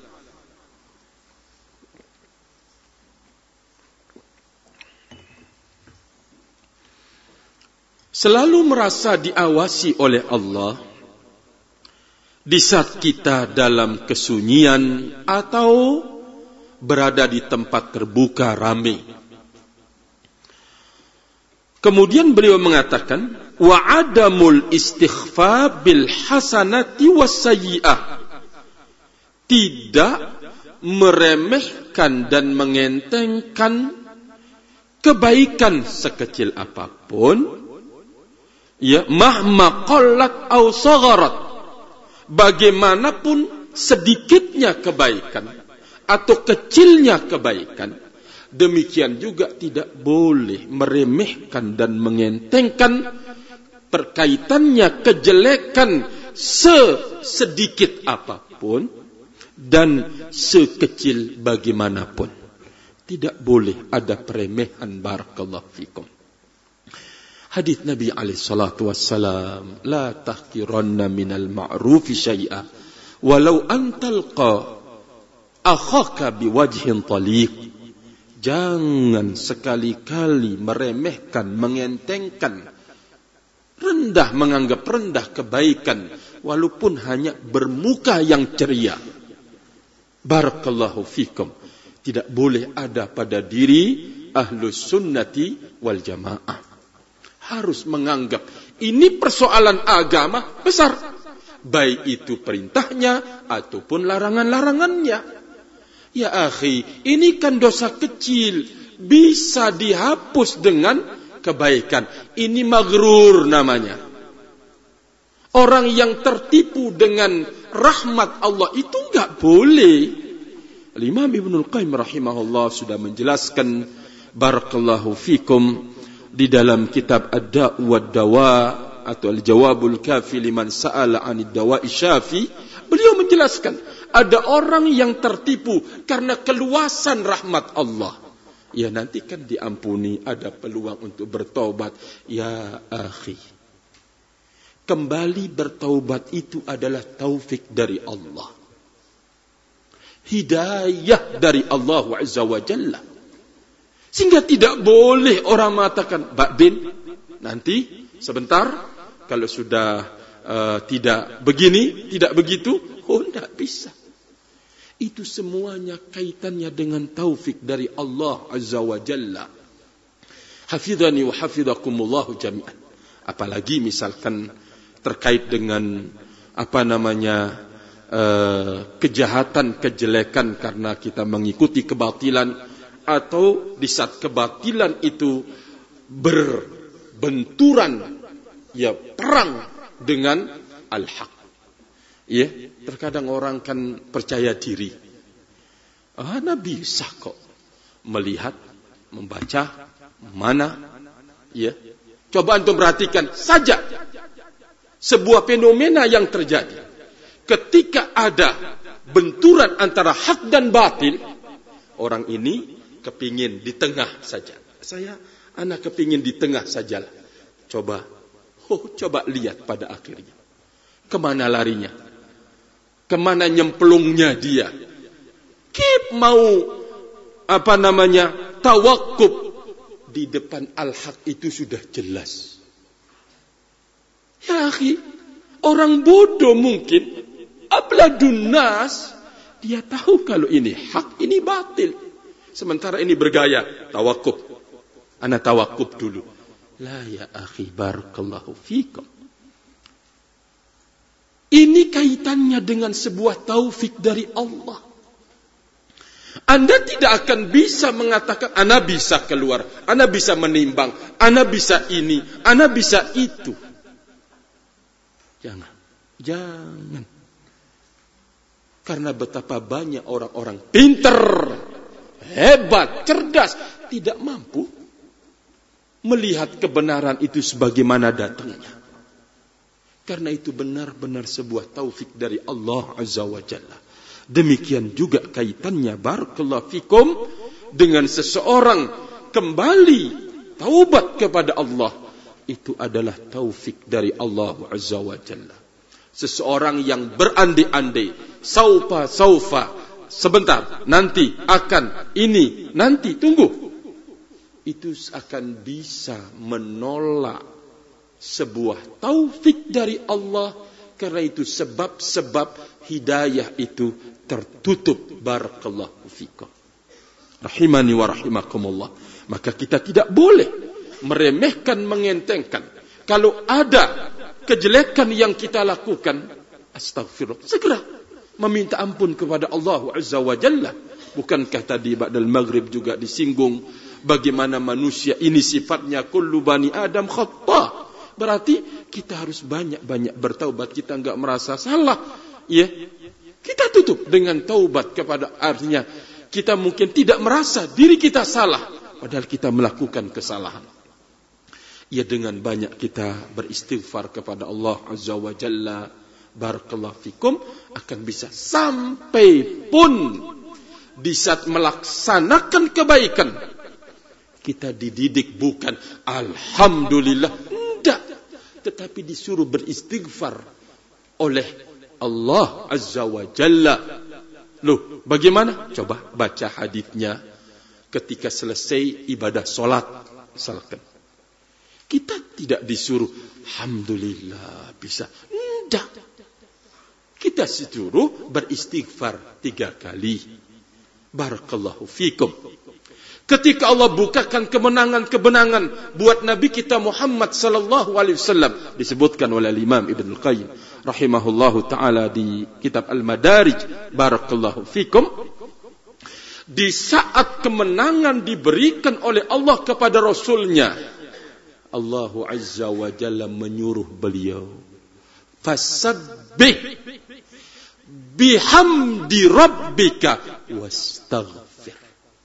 Selalu merasa diawasi oleh Allah di saat kita dalam kesunyian atau berada di tempat terbuka ramai. Kemudian beliau mengatakan, wa adamul istighfa bil hasanati was sayyi'ah. Tidak meremehkan dan mengentengkan kebaikan sekecil apapun, ya, mahma qallat aw sagharat. Bagaimanapun sedikitnya kebaikan atau kecilnya kebaikan, demikian juga tidak boleh meremehkan dan mengentengkan perkaitannya kejelekan sedikit apapun dan sekecil bagaimanapun. Tidak boleh ada peremehan. Barakallahu fikum. Hadits Nabi alaihi salatu wassalam, la tahqiranna minal ma'rufi syai'a walau an talqa akhaka biwajhin taliq. Jangan sekali-kali meremehkan, mengentengkan, rendah, menganggap rendah kebaikan, walaupun hanya bermuka yang ceria. Barakallahu fikum. Tidak boleh ada pada diri ahlus sunnati wal jamaah. Harus menganggap ini persoalan agama besar, baik itu perintahnya ataupun larangan-larangannya. Ya akhi, ini kan dosa kecil, bisa dihapus dengan kebaikan. Ini maghrur namanya. Orang yang tertipu dengan rahmat Allah itu enggak boleh. Imam Ibnul Qayyim rahimahullah sudah menjelaskan, barakallahu fikum, di dalam kitab Ad-Da' wad-Dawa atau Al-Jawabul Kafi liman sa'ala 'anid dawa'i syafi, beliau menjelaskan ada orang yang tertipu karena keluasan rahmat Allah. Ya nanti kan diampuni, ada peluang untuk bertaubat. Ya akhi, kembali bertaubat itu adalah taufik dari Allah, hidayah dari Allah Azza wa Jalla. Sehingga tidak boleh orang mengatakan, Pak Bin, nanti sebentar kalau sudah tidak begini, tidak begitu, tidak bisa. Itu semuanya kaitannya dengan taufik dari Allah Azza wa Jalla. Hafidhani wa hafidhakumullahu jami'an. Apalagi misalkan terkait dengan kejahatan, kejelekan karena kita mengikuti kebatilan, atau di saat kebatilan itu berbenturan, ya perang dengan al-haq. Ya, terkadang orang kan percaya diri. Nabi bisa kok melihat, membaca mana, ya. Coba antum perhatikan saja sebuah fenomena yang terjadi. Ketika ada benturan antara hak dan batil, orang ini kepingin di tengah saja. Anak kepingin di tengah sajalah. Coba lihat pada akhirnya. Kemana larinya? Kemana nyemplungnya dia? Tawakuf di depan al-haq itu sudah jelas. Ya akhi, orang bodoh mungkin, abladun nas, dia tahu kalau ini hak, ini batil. Sementara ini bergaya, tawakuf. Ana tawakuf dulu. La ya akhi, barakallahu fikum. Ini kaitannya dengan sebuah taufik dari Allah. Anda tidak akan bisa mengatakan, ana bisa keluar, ana bisa menimbang, ana bisa ini, ana bisa itu. Jangan. Karena betapa banyak orang-orang pintar, hebat, cerdas, tidak mampu melihat kebenaran itu sebagaimana datangnya. Karena itu benar-benar sebuah taufik dari Allah Azza wa Jalla. Demikian juga kaitannya barakallahu fikum dengan seseorang kembali taubat kepada Allah. Itu adalah taufik dari Allah Azza wa Jalla. Seseorang yang berandai-andai, saufa, sebentar, nanti akan ini, nanti tunggu. Itu akan bisa menolak sebuah taufik dari Allah. Karena itu sebab-sebab hidayah itu tertutup. Barakallahu fikum. Rahimani wa rahimakumullah. Maka kita tidak boleh meremehkan, mengentengkan. Kalau ada kejelekan yang kita lakukan, astaghfirullah, segera meminta ampun kepada Allah Azza wa Jalla. Bukankah tadi ba'dal maghrib juga disinggung bagaimana manusia ini sifatnya kullu bani Adam khata'. Berarti kita harus banyak-banyak bertaubat. Kita enggak merasa salah, ya. Kita tutup dengan taubat kepada, artinya kita mungkin tidak merasa diri kita salah, padahal kita melakukan kesalahan. Ya, dengan banyak kita beristighfar kepada Allah Azza wa Jalla, barakallahu fikum, akan bisa sampai pun di saat melaksanakan kebaikan kita dididik bukan alhamdulillah, tidak, tetapi disuruh beristighfar oleh Allah Azza wa Jalla. Loh, bagaimana? Coba baca hadisnya ketika selesai ibadah solat, misalkan. Kita tidak disuruh alhamdulillah bisa, tidak. Kita disuruh beristighfar 3 kali. Barakallahu fikum. Ketika Allah bukakan kemenangan-kemenangan buat Nabi kita Muhammad sallallahu alaihi wasallam, disebutkan oleh Imam Ibn Al-Qayyim rahimahullahu taala di kitab Al-Madarij, barakallahu fikum, di saat kemenangan diberikan oleh Allah kepada Rasulnya, Allah Azza wa Jalla menyuruh beliau, fasabbih bihamdi rabbika wastaghfir.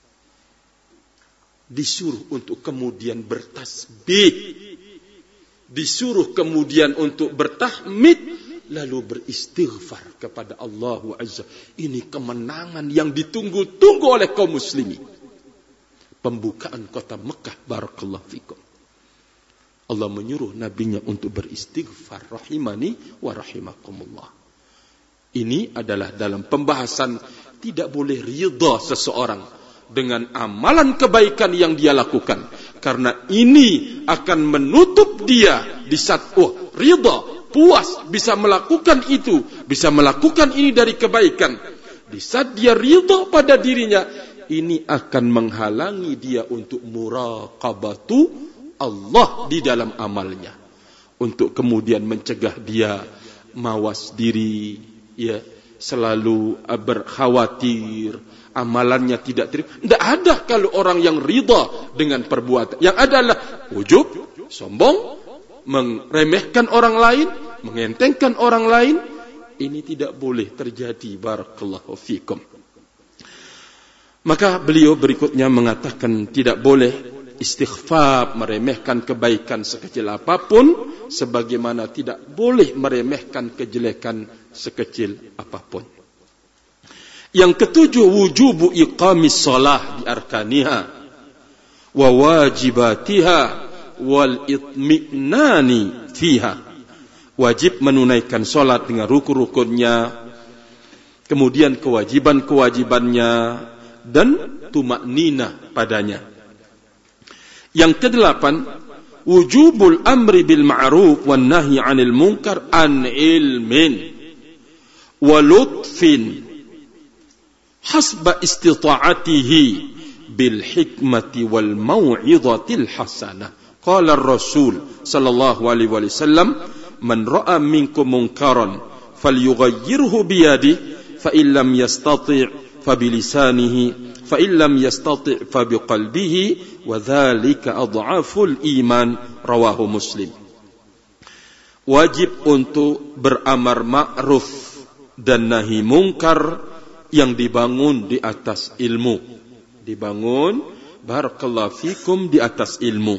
Disuruh untuk kemudian bertasbih, disuruh kemudian untuk bertahmid, lalu beristighfar kepada Allah Azza. Ini kemenangan yang ditunggu-tunggu oleh kaum muslimin. Pembukaan kota Mekah, barakallahu fikum. Allah menyuruh nabinya untuk beristighfar, rahimani wa rahimakumullah. Ini adalah dalam pembahasan tidak boleh ridha seseorang dengan amalan kebaikan yang dia lakukan, karena ini akan menutup dia di saat ridha, puas, bisa melakukan itu, bisa melakukan ini dari kebaikan. Di saat dia ridha pada dirinya, ini akan menghalangi dia untuk muraqabatu Allah di dalam amalnya, untuk kemudian mencegah dia mawas diri, ya, selalu berkhawatir amalannya tidak terima. Tidak ada kalau orang yang ridha dengan perbuatan. Yang adalah ujub, sombong, meremehkan orang lain, mengentengkan orang lain. Ini tidak boleh terjadi, barakallahu fikum. Maka beliau berikutnya mengatakan tidak boleh istighfar, meremehkan kebaikan sekecil apapun, sebagaimana tidak boleh meremehkan kejelekan sekecil apapun. Yang ketujuh, wujubu iqamis shalah bi arkaniha wa wajibatiha wal itmi'nani fiha. Wajib menunaikan salat dengan rukun-rukunnya, kemudian kewajiban-kewajibannya, dan tumakninah padanya. Yang kedelapan, wujubul amri bil ma'ruf wan nahyi 'anil munkar an ilmin wa lutfin hasba istita'atihi bil hikmati wal mau'izatil hasanah. Qala ar-rasul sallallahu alaihi wasallam, man ra'a minkum munkaran falyughayyirhu bi yadihi fa illam yastati' fa bi lisanihi fa illam yastati' fa bi qalbihi wa dzalika adhaful iman. Rawahu Muslim. Wajib untuk beramar ma'ruf dan nahi mungkar yang dibangun di atas ilmu. Dibangun, barakallahu fikum, di atas ilmu.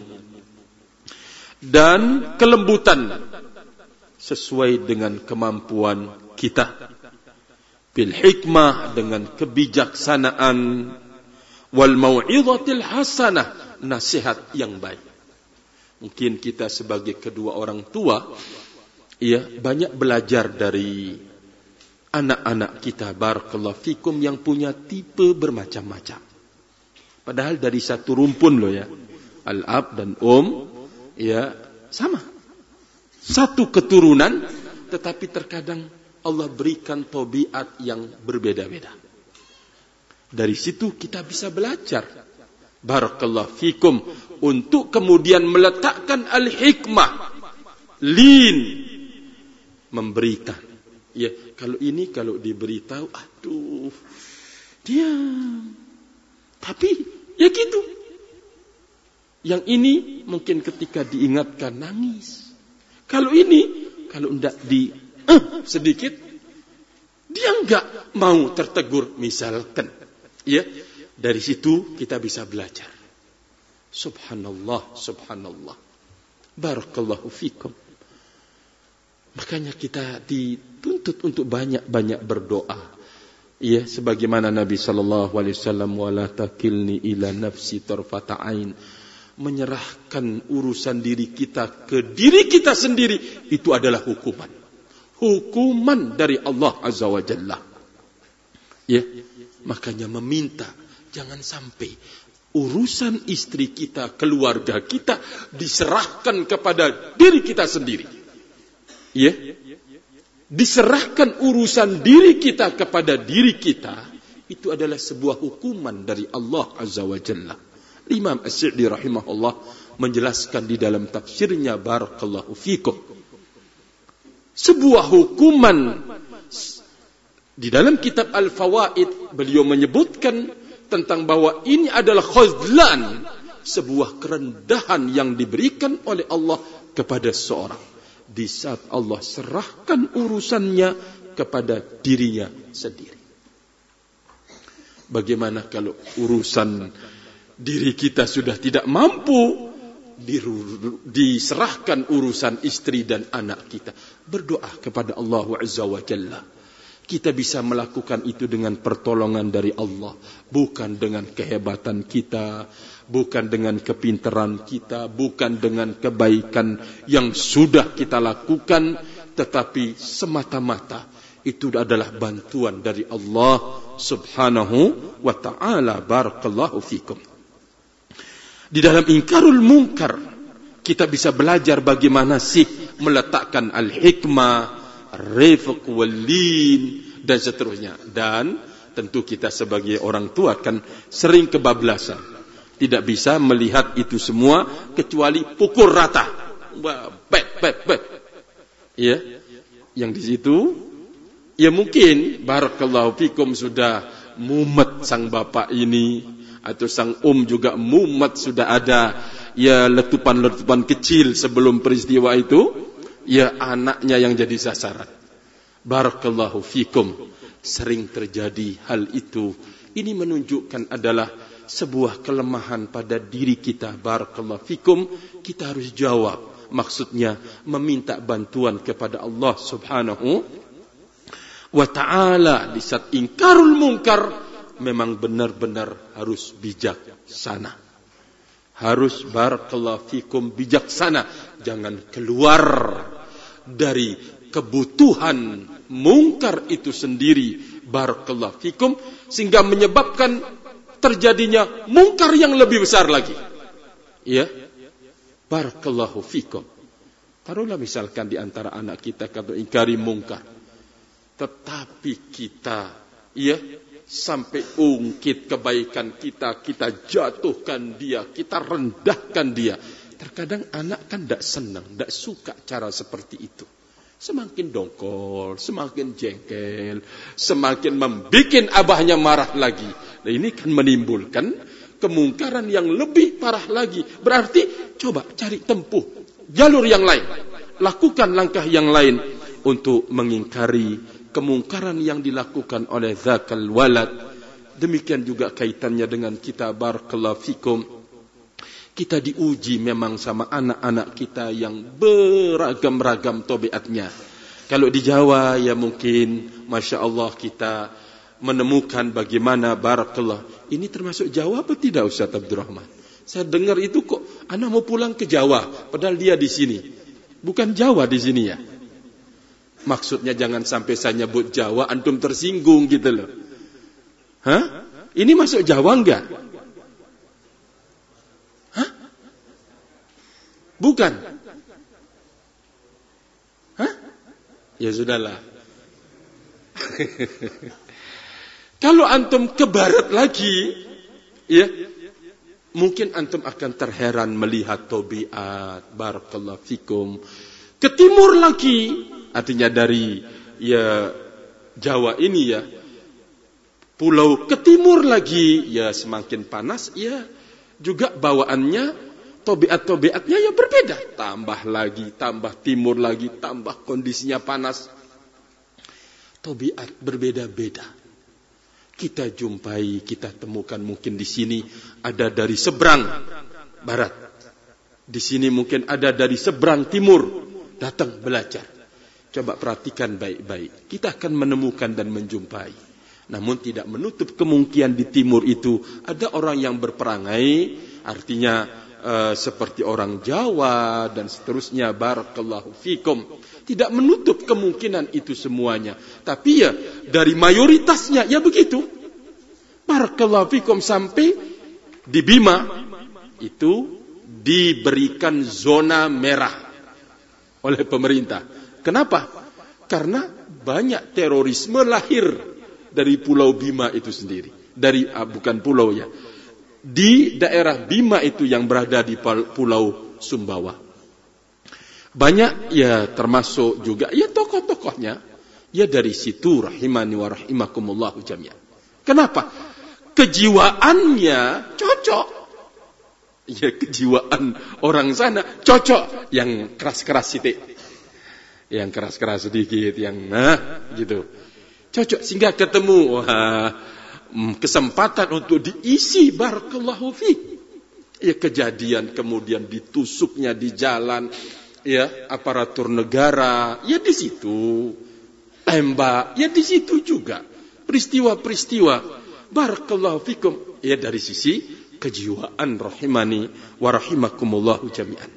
Dan kelembutan sesuai dengan kemampuan kita. Bil hikmah, dengan kebijaksanaan. Wal mau'izatil hasanah, nasihat yang baik. Mungkin kita sebagai kedua orang tua, ya, banyak belajar dari anak-anak kita, barakallahu fikum, yang punya tipe bermacam-macam. Padahal dari satu rumpun loh ya. Al-ab dan ya, sama. Satu keturunan, tetapi terkadang Allah berikan tabiat yang berbeda-beda. Dari situ kita bisa belajar, barakallahu fikum, untuk kemudian meletakkan al-hikmah, lin, memberikan. Ya, kalau ini kalau diberitahu, aduh, diam. Tapi ya gitu. Yang ini mungkin ketika diingatkan nangis. Kalau ini kalau tidak sedikit, dia enggak mau tertegur misalkan. Ya, dari situ kita bisa belajar. Subhanallah, subhanallah. Barakallahu fikum. Makanya kita dituntut untuk banyak-banyak berdoa. Ya, sebagaimana Nabi sallallahu alaihi wasallam, wala takilni ila nafsi tarfata ain, menyerahkan urusan diri kita ke diri kita sendiri, itu adalah hukuman. Hukuman dari Allah Azza wa Jalla. Ya, makanya meminta jangan sampai urusan istri kita, keluarga kita diserahkan kepada diri kita sendiri. Ya, diserahkan urusan diri kita kepada diri kita, itu adalah sebuah hukuman dari Allah Azza wa Jalla. Imam As-Sa'di rahimahullah menjelaskan di dalam tafsirnya, barakallahu fikum, sebuah hukuman. Di dalam kitab Al-Fawaid beliau menyebutkan tentang bahwa ini adalah khazlan, sebuah kerendahan yang diberikan oleh Allah kepada seorang di saat Allah serahkan urusannya kepada dirinya sendiri. Bagaimana kalau urusan diri kita sudah tidak mampu, diserahkan urusan istri dan anak kita? Berdoa kepada Allah Azza wa Jalla. Kita bisa melakukan itu dengan pertolongan dari Allah, bukan dengan kehebatan kita, bukan dengan kepintaran kita, bukan dengan kebaikan yang sudah kita lakukan, tetapi semata-mata itu adalah bantuan dari Allah Subhanahu wa ta'ala. Barakallahu fikum. Di dalam ingkarul munkar, kita bisa belajar bagaimana sih meletakkan al-hikmah, rifq wal-lin, dan seterusnya. Dan tentu kita sebagai orang tua kan sering kebablasan. Tidak bisa melihat itu semua kecuali pukul rata. Bet. Ya, yang di situ, ya mungkin barakallahu fikum sudah mumet sang bapak ini, atau sang juga mumet, sudah ada ya letupan-letupan kecil sebelum peristiwa itu, ya anaknya yang jadi sasaran. Barakallahu fikum. Sering terjadi hal itu. Ini menunjukkan adalah sebuah kelemahan pada diri kita. Barakallahu fikum. Kita harus jawab. Maksudnya meminta bantuan kepada Allah Subhanahu wa ta'ala. Di saat ingkarul mungkar memang benar-benar harus bijaksana. Harus barakallahu fikum bijaksana. Jangan keluar dari kebutuhan mungkar itu sendiri barakallahu fikum sehingga menyebabkan terjadinya mungkar yang lebih besar lagi. Ya. Barakallahu fikum. Taruhlah misalkan di antara anak kita kata ingkari mungkar. Tetapi kita sampai ungkit kebaikan kita jatuhkan dia, kita rendahkan dia. Terkadang anak kan tidak senang, tidak suka cara seperti itu. Semakin dongkol, semakin jengkel, semakin membuat abahnya marah lagi. Nah, ini kan menimbulkan kemungkaran yang lebih parah lagi. Berarti coba cari tempuh jalur yang lain. Lakukan langkah yang lain untuk mengingkari kemungkaran yang dilakukan oleh zakal walad. Demikian juga kaitannya dengan kita barakallahu fikum. Kita diuji memang sama anak-anak kita yang beragam-ragam tabiatnya. Kalau di Jawa ya mungkin Masya Allah kita menemukan bagaimana barakallah. Ini termasuk Jawa apa tidak Ustaz Abdurrahman? Saya dengar itu kok anak mau pulang ke Jawa padahal dia di sini. Bukan Jawa di sini ya. Maksudnya jangan sampai saya nyebut Jawa antum tersinggung gitu loh. Hah? Ini masuk Jawa enggak? Hah? Bukan. Hah? Ya sudahlah. Kalau antum ke barat lagi, ya, mungkin antum akan terheran melihat tabiat barakallahu fikum. Ke timur lagi, artinya dari ya Jawa ini ya, pulau ke timur lagi ya semakin panas ya, juga bawaannya tabiat-tabiatnya ya berbeda. Tambah lagi, tambah timur lagi, tambah kondisinya panas. Tabiat berbeda-beda. Kita jumpai, kita temukan mungkin di sini ada dari seberang barat. Di sini mungkin ada dari seberang timur datang belajar. Coba perhatikan baik-baik. Kita akan menemukan dan menjumpai. Namun tidak menutup kemungkinan di timur itu ada orang yang berperangai, artinya seperti orang Jawa dan seterusnya barakallahu fikum. Tidak menutup kemungkinan itu semuanya. Tapi ya dari mayoritasnya ya begitu. Barakallahu fikum sampai di Bima itu diberikan zona merah oleh pemerintah. Kenapa? Karena banyak terorisme lahir dari Pulau Bima itu sendiri. Dari bukan pulau ya. Di daerah Bima itu yang berada di Pulau Sumbawa. Banyak ya termasuk juga ya tokoh-tokohnya ya dari situ rahimani wa rahimakumullah jami'an. Kenapa? Kejiwaannya cocok. Ya kejiwaan orang sana cocok, yang keras-keras sedikit. Yang keras-keras sedikit, yang gitu. Cocok sehingga ketemu kesempatan untuk diisi barakallahu fi. Ya kejadian kemudian ditusuknya di jalan ya aparatur negara ya di situ, tembak ya di situ juga, peristiwa-peristiwa barakallahu fikum ya dari sisi kejiwaan rahimani wa rahimakumullahu jami'an.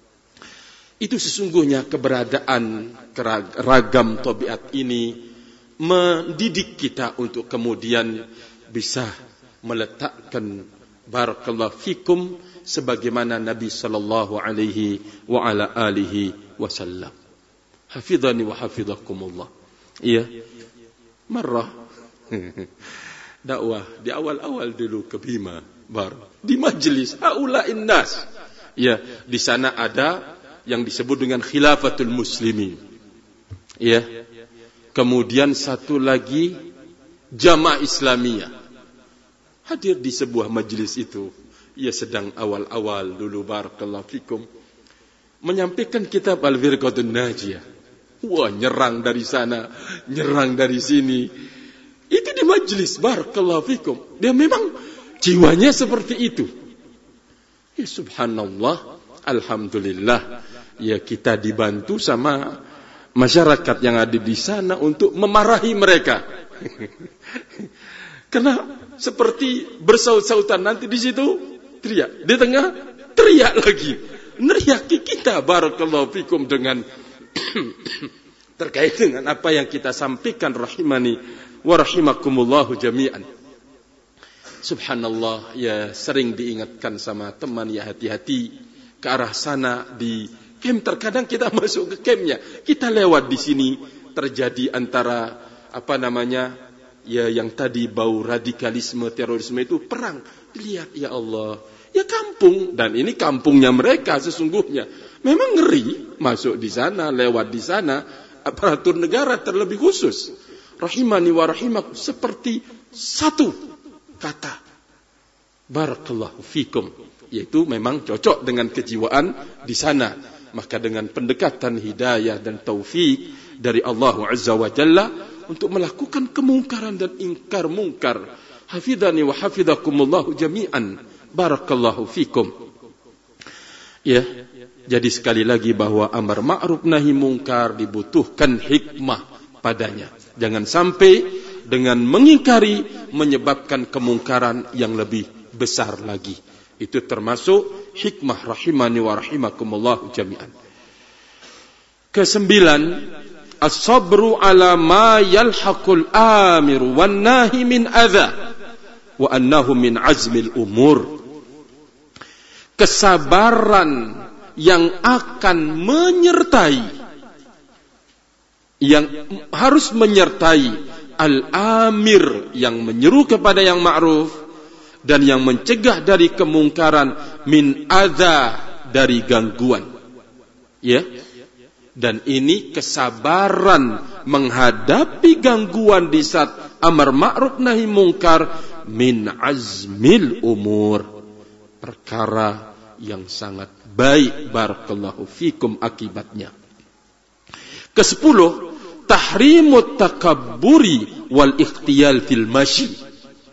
Itu sesungguhnya keberadaan ragam tabiat ini mendidik kita untuk kemudian bisa meletakkan barakallahu fikum sebagaimana Nabi sallallahu alaihi wa ala alihi wasallam. Hafidhani wa hafidhakumullah. Iya. Marrah dakwah di awal-awal dulu ke Bima di majlis haula'in nas. Ya, di sana ada yang disebut dengan khilafatul muslimin. Ya. Kemudian satu lagi jamaah Islamiyah. Hadir di sebuah majlis itu. Ia sedang awal-awal dulu barakallahu fikum menyampaikan kitab Al-Firqatun Najiyah. Wah, nyerang dari sana, nyerang dari sini. Itu di majlis barakallahu fikum. Dia memang jiwanya seperti itu. Ya subhanallah, alhamdulillah. Ya kita dibantu sama masyarakat yang ada di sana untuk memarahi mereka. Karena seperti bersaut-sautan, nanti di situ teriak, di tengah teriak lagi, neriaki kita barakallahu fikum dengan terkait dengan apa yang kita sampaikan, rahimani wa rahimakumullahu jami'an. Subhanallah, ya sering diingatkan sama teman, ya hati-hati ke arah sana di camp. Terkadang kita masuk ke campnya, kita lewat di sini, terjadi antara ya yang tadi bau radikalisme, terorisme itu perang. Dilihat, ya Allah, ya kampung, dan ini kampungnya mereka sesungguhnya. Memang ngeri masuk di sana, lewat di sana, aparatur negara terlebih khusus. Rahimani wa rahimakum, seperti satu kata, barakallahu fikum, yaitu memang cocok dengan kejiwaan di sana. Maka dengan pendekatan hidayah dan taufik dari Allah Azza wa Jalla untuk melakukan kemungkaran dan ingkar mungkar, hafidhani wa hafidhakumullahu jami'an, barakallahu fikum. Ya, jadi sekali lagi bahwa amar ma'ruf nahi mungkar dibutuhkan hikmah padanya. Jangan sampai dengan mengingkari menyebabkan kemungkaran yang lebih besar lagi. Itu termasuk hikmah, rahimani wa rahimakumullahu jami'an. Kesembilan, as-sabru ala ma yalhaqul amiru wan nahi min adza wa annahu min azmil umur. Kesabaran yang akan menyertai, yang harus menyertai al-amir yang menyeru kepada yang ma'ruf dan yang mencegah dari kemungkaran, min adza, dari gangguan. Ya. Dan ini kesabaran menghadapi gangguan di saat amar ma'ruf nahi mungkar, min azmil umur, perkara yang sangat baik, barakallahu fikum, akibatnya. Kesepuluh, tahrimut takabburi wal ikhtiyal fil masyi.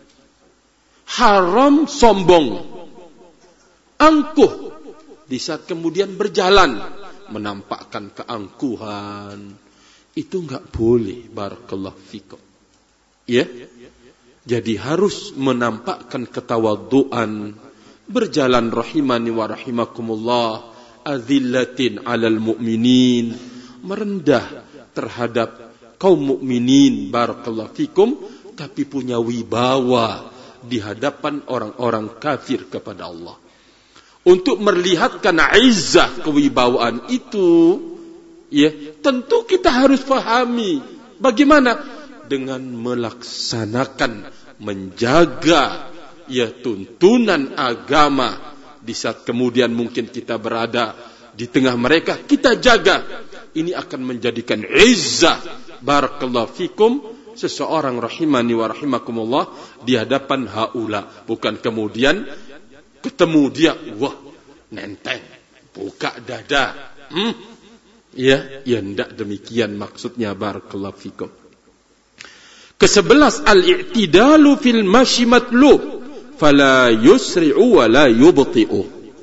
Haram sombong, angkuh di saat kemudian berjalan, menampakkan keangkuhan. Itu enggak boleh, barakallahu fikum. Ya. Jadi harus menampakkan ketawaduan, berjalan rahimani wa rahimakumullah, azillatin alal mu'minin, merendah terhadap kaum mukminin, barakallahu fikum, tapi punya wibawa di hadapan orang-orang kafir kepada Allah. Untuk melihatkan izzah kewibawaan itu, ya, tentu kita harus pahami bagaimana dengan melaksanakan, menjaga, ya, tuntunan agama. Di saat kemudian mungkin kita berada di tengah mereka, kita jaga. Ini akan menjadikan izzah, barakallahu fikum, seseorang rahimani wa rahimakumullah di hadapan haula. Bukan kemudian ketemu dia, wah, nenteng, buka dada. Ya, enggak demikian maksudnya, barakallahu fikum. Ke-11, al-i'tidalu fil masyi matlub, fala yusri'u wa la yubti'u.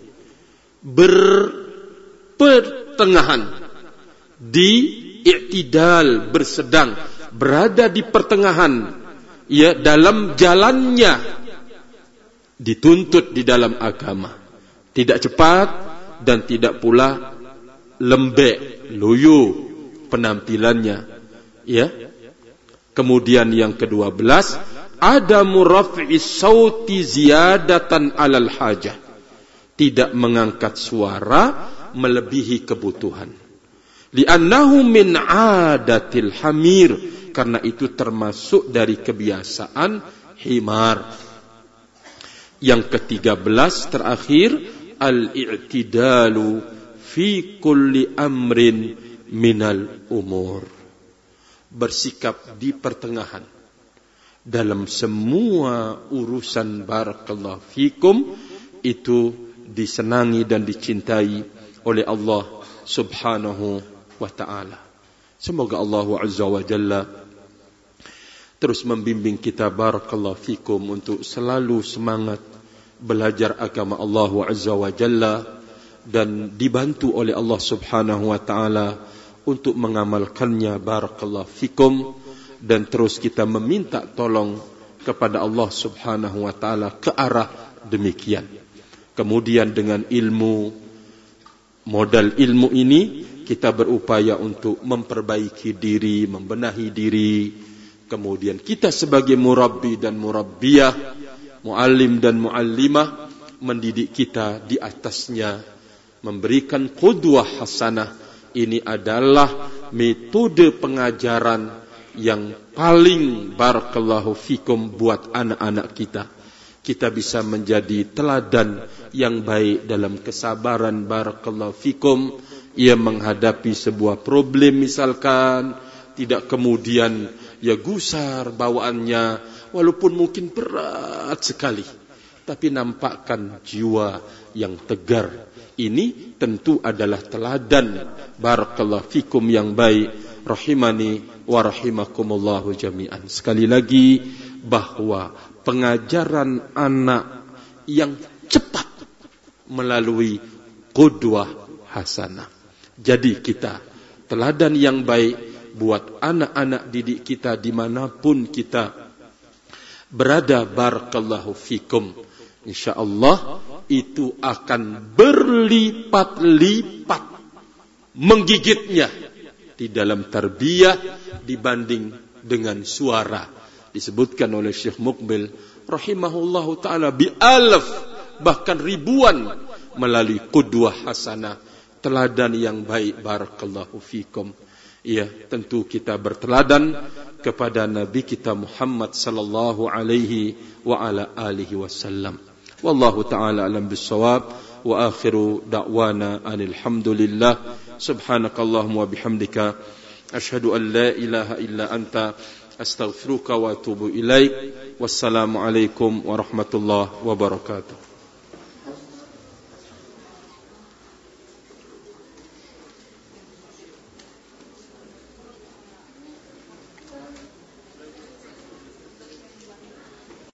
Berpertengahan, di i'tidal, bersedang, berada di pertengahan, ya, dalam jalannya dituntut di dalam agama. Tidak cepat dan tidak pula lembek, loyo penampilannya, ya. Kemudian yang ke-12, adamu raf'i sauti ziyadatan alal hajah. Tidak mengangkat suara melebihi kebutuhan. Li'annahu min adatil hamir, karena itu termasuk dari kebiasaan himar. Yang ke-13 terakhir, al-i'tidalu fi kulli amrin minal umur. Bersikap di pertengahan dalam semua urusan, barakallahu fikum, itu disenangi dan dicintai oleh Allah subhanahu wa ta'ala. Semoga Allah Azza wa Jalla terus membimbing kita, barakallahu fikum, untuk selalu semangat belajar agama Allah Azza wa Jalla dan dibantu oleh Allah subhanahu wa ta'ala untuk mengamalkannya. Barakallahu fikum. Dan terus kita meminta tolong kepada Allah Subhanahu wa ta'ala ke arah demikian. Kemudian dengan ilmu, modal ilmu ini, kita berupaya untuk memperbaiki diri, membenahi diri. Kemudian kita sebagai murabbi dan murabbiyah, muallim dan muallimah, mendidik kita di atasnya, memberikan qudwah hasanah. Ini adalah metode pengajaran yang paling barakallahu fikum buat anak-anak kita. Kita bisa menjadi teladan yang baik dalam kesabaran. Barakallahu fikum. Ia menghadapi sebuah problem misalkan, tidak kemudian ya gusar bawaannya, walaupun mungkin berat sekali, tapi nampakkan jiwa yang tegar. Ini tentu adalah teladan barakallahu fikum yang baik. Rahimani wa rahimakumullahu jami'an. Sekali lagi, bahwa pengajaran anak yang cepat melalui qudwah hasanah. Jadi kita teladan yang baik buat anak-anak didik kita dimanapun kita berada. Barakallahu fikum. InsyaAllah itu akan berlipat-lipat menggigitnya di dalam tarbiyah dibanding dengan suara. Disebutkan oleh Syekh Muqbil rahimahullahu ta'ala bi'alaf, bahkan ribuan, melalui qudwah hasanah, teladan yang baik. Barakallahu fikum. Ya, tentu kita berteladan kepada Nabi kita Muhammad sallallahu alaihi wa ala alihi wasallam. Wallahu ta'ala alam bissawab. Wa akhiru da'wana alhamdulillah. Subhanakallahumma wa bihamdika asyhadu an la ilaha illa anta astaghfiruka wa atubu ilaik. Wassalamu alaikum warahmatullahi wabarakatuh.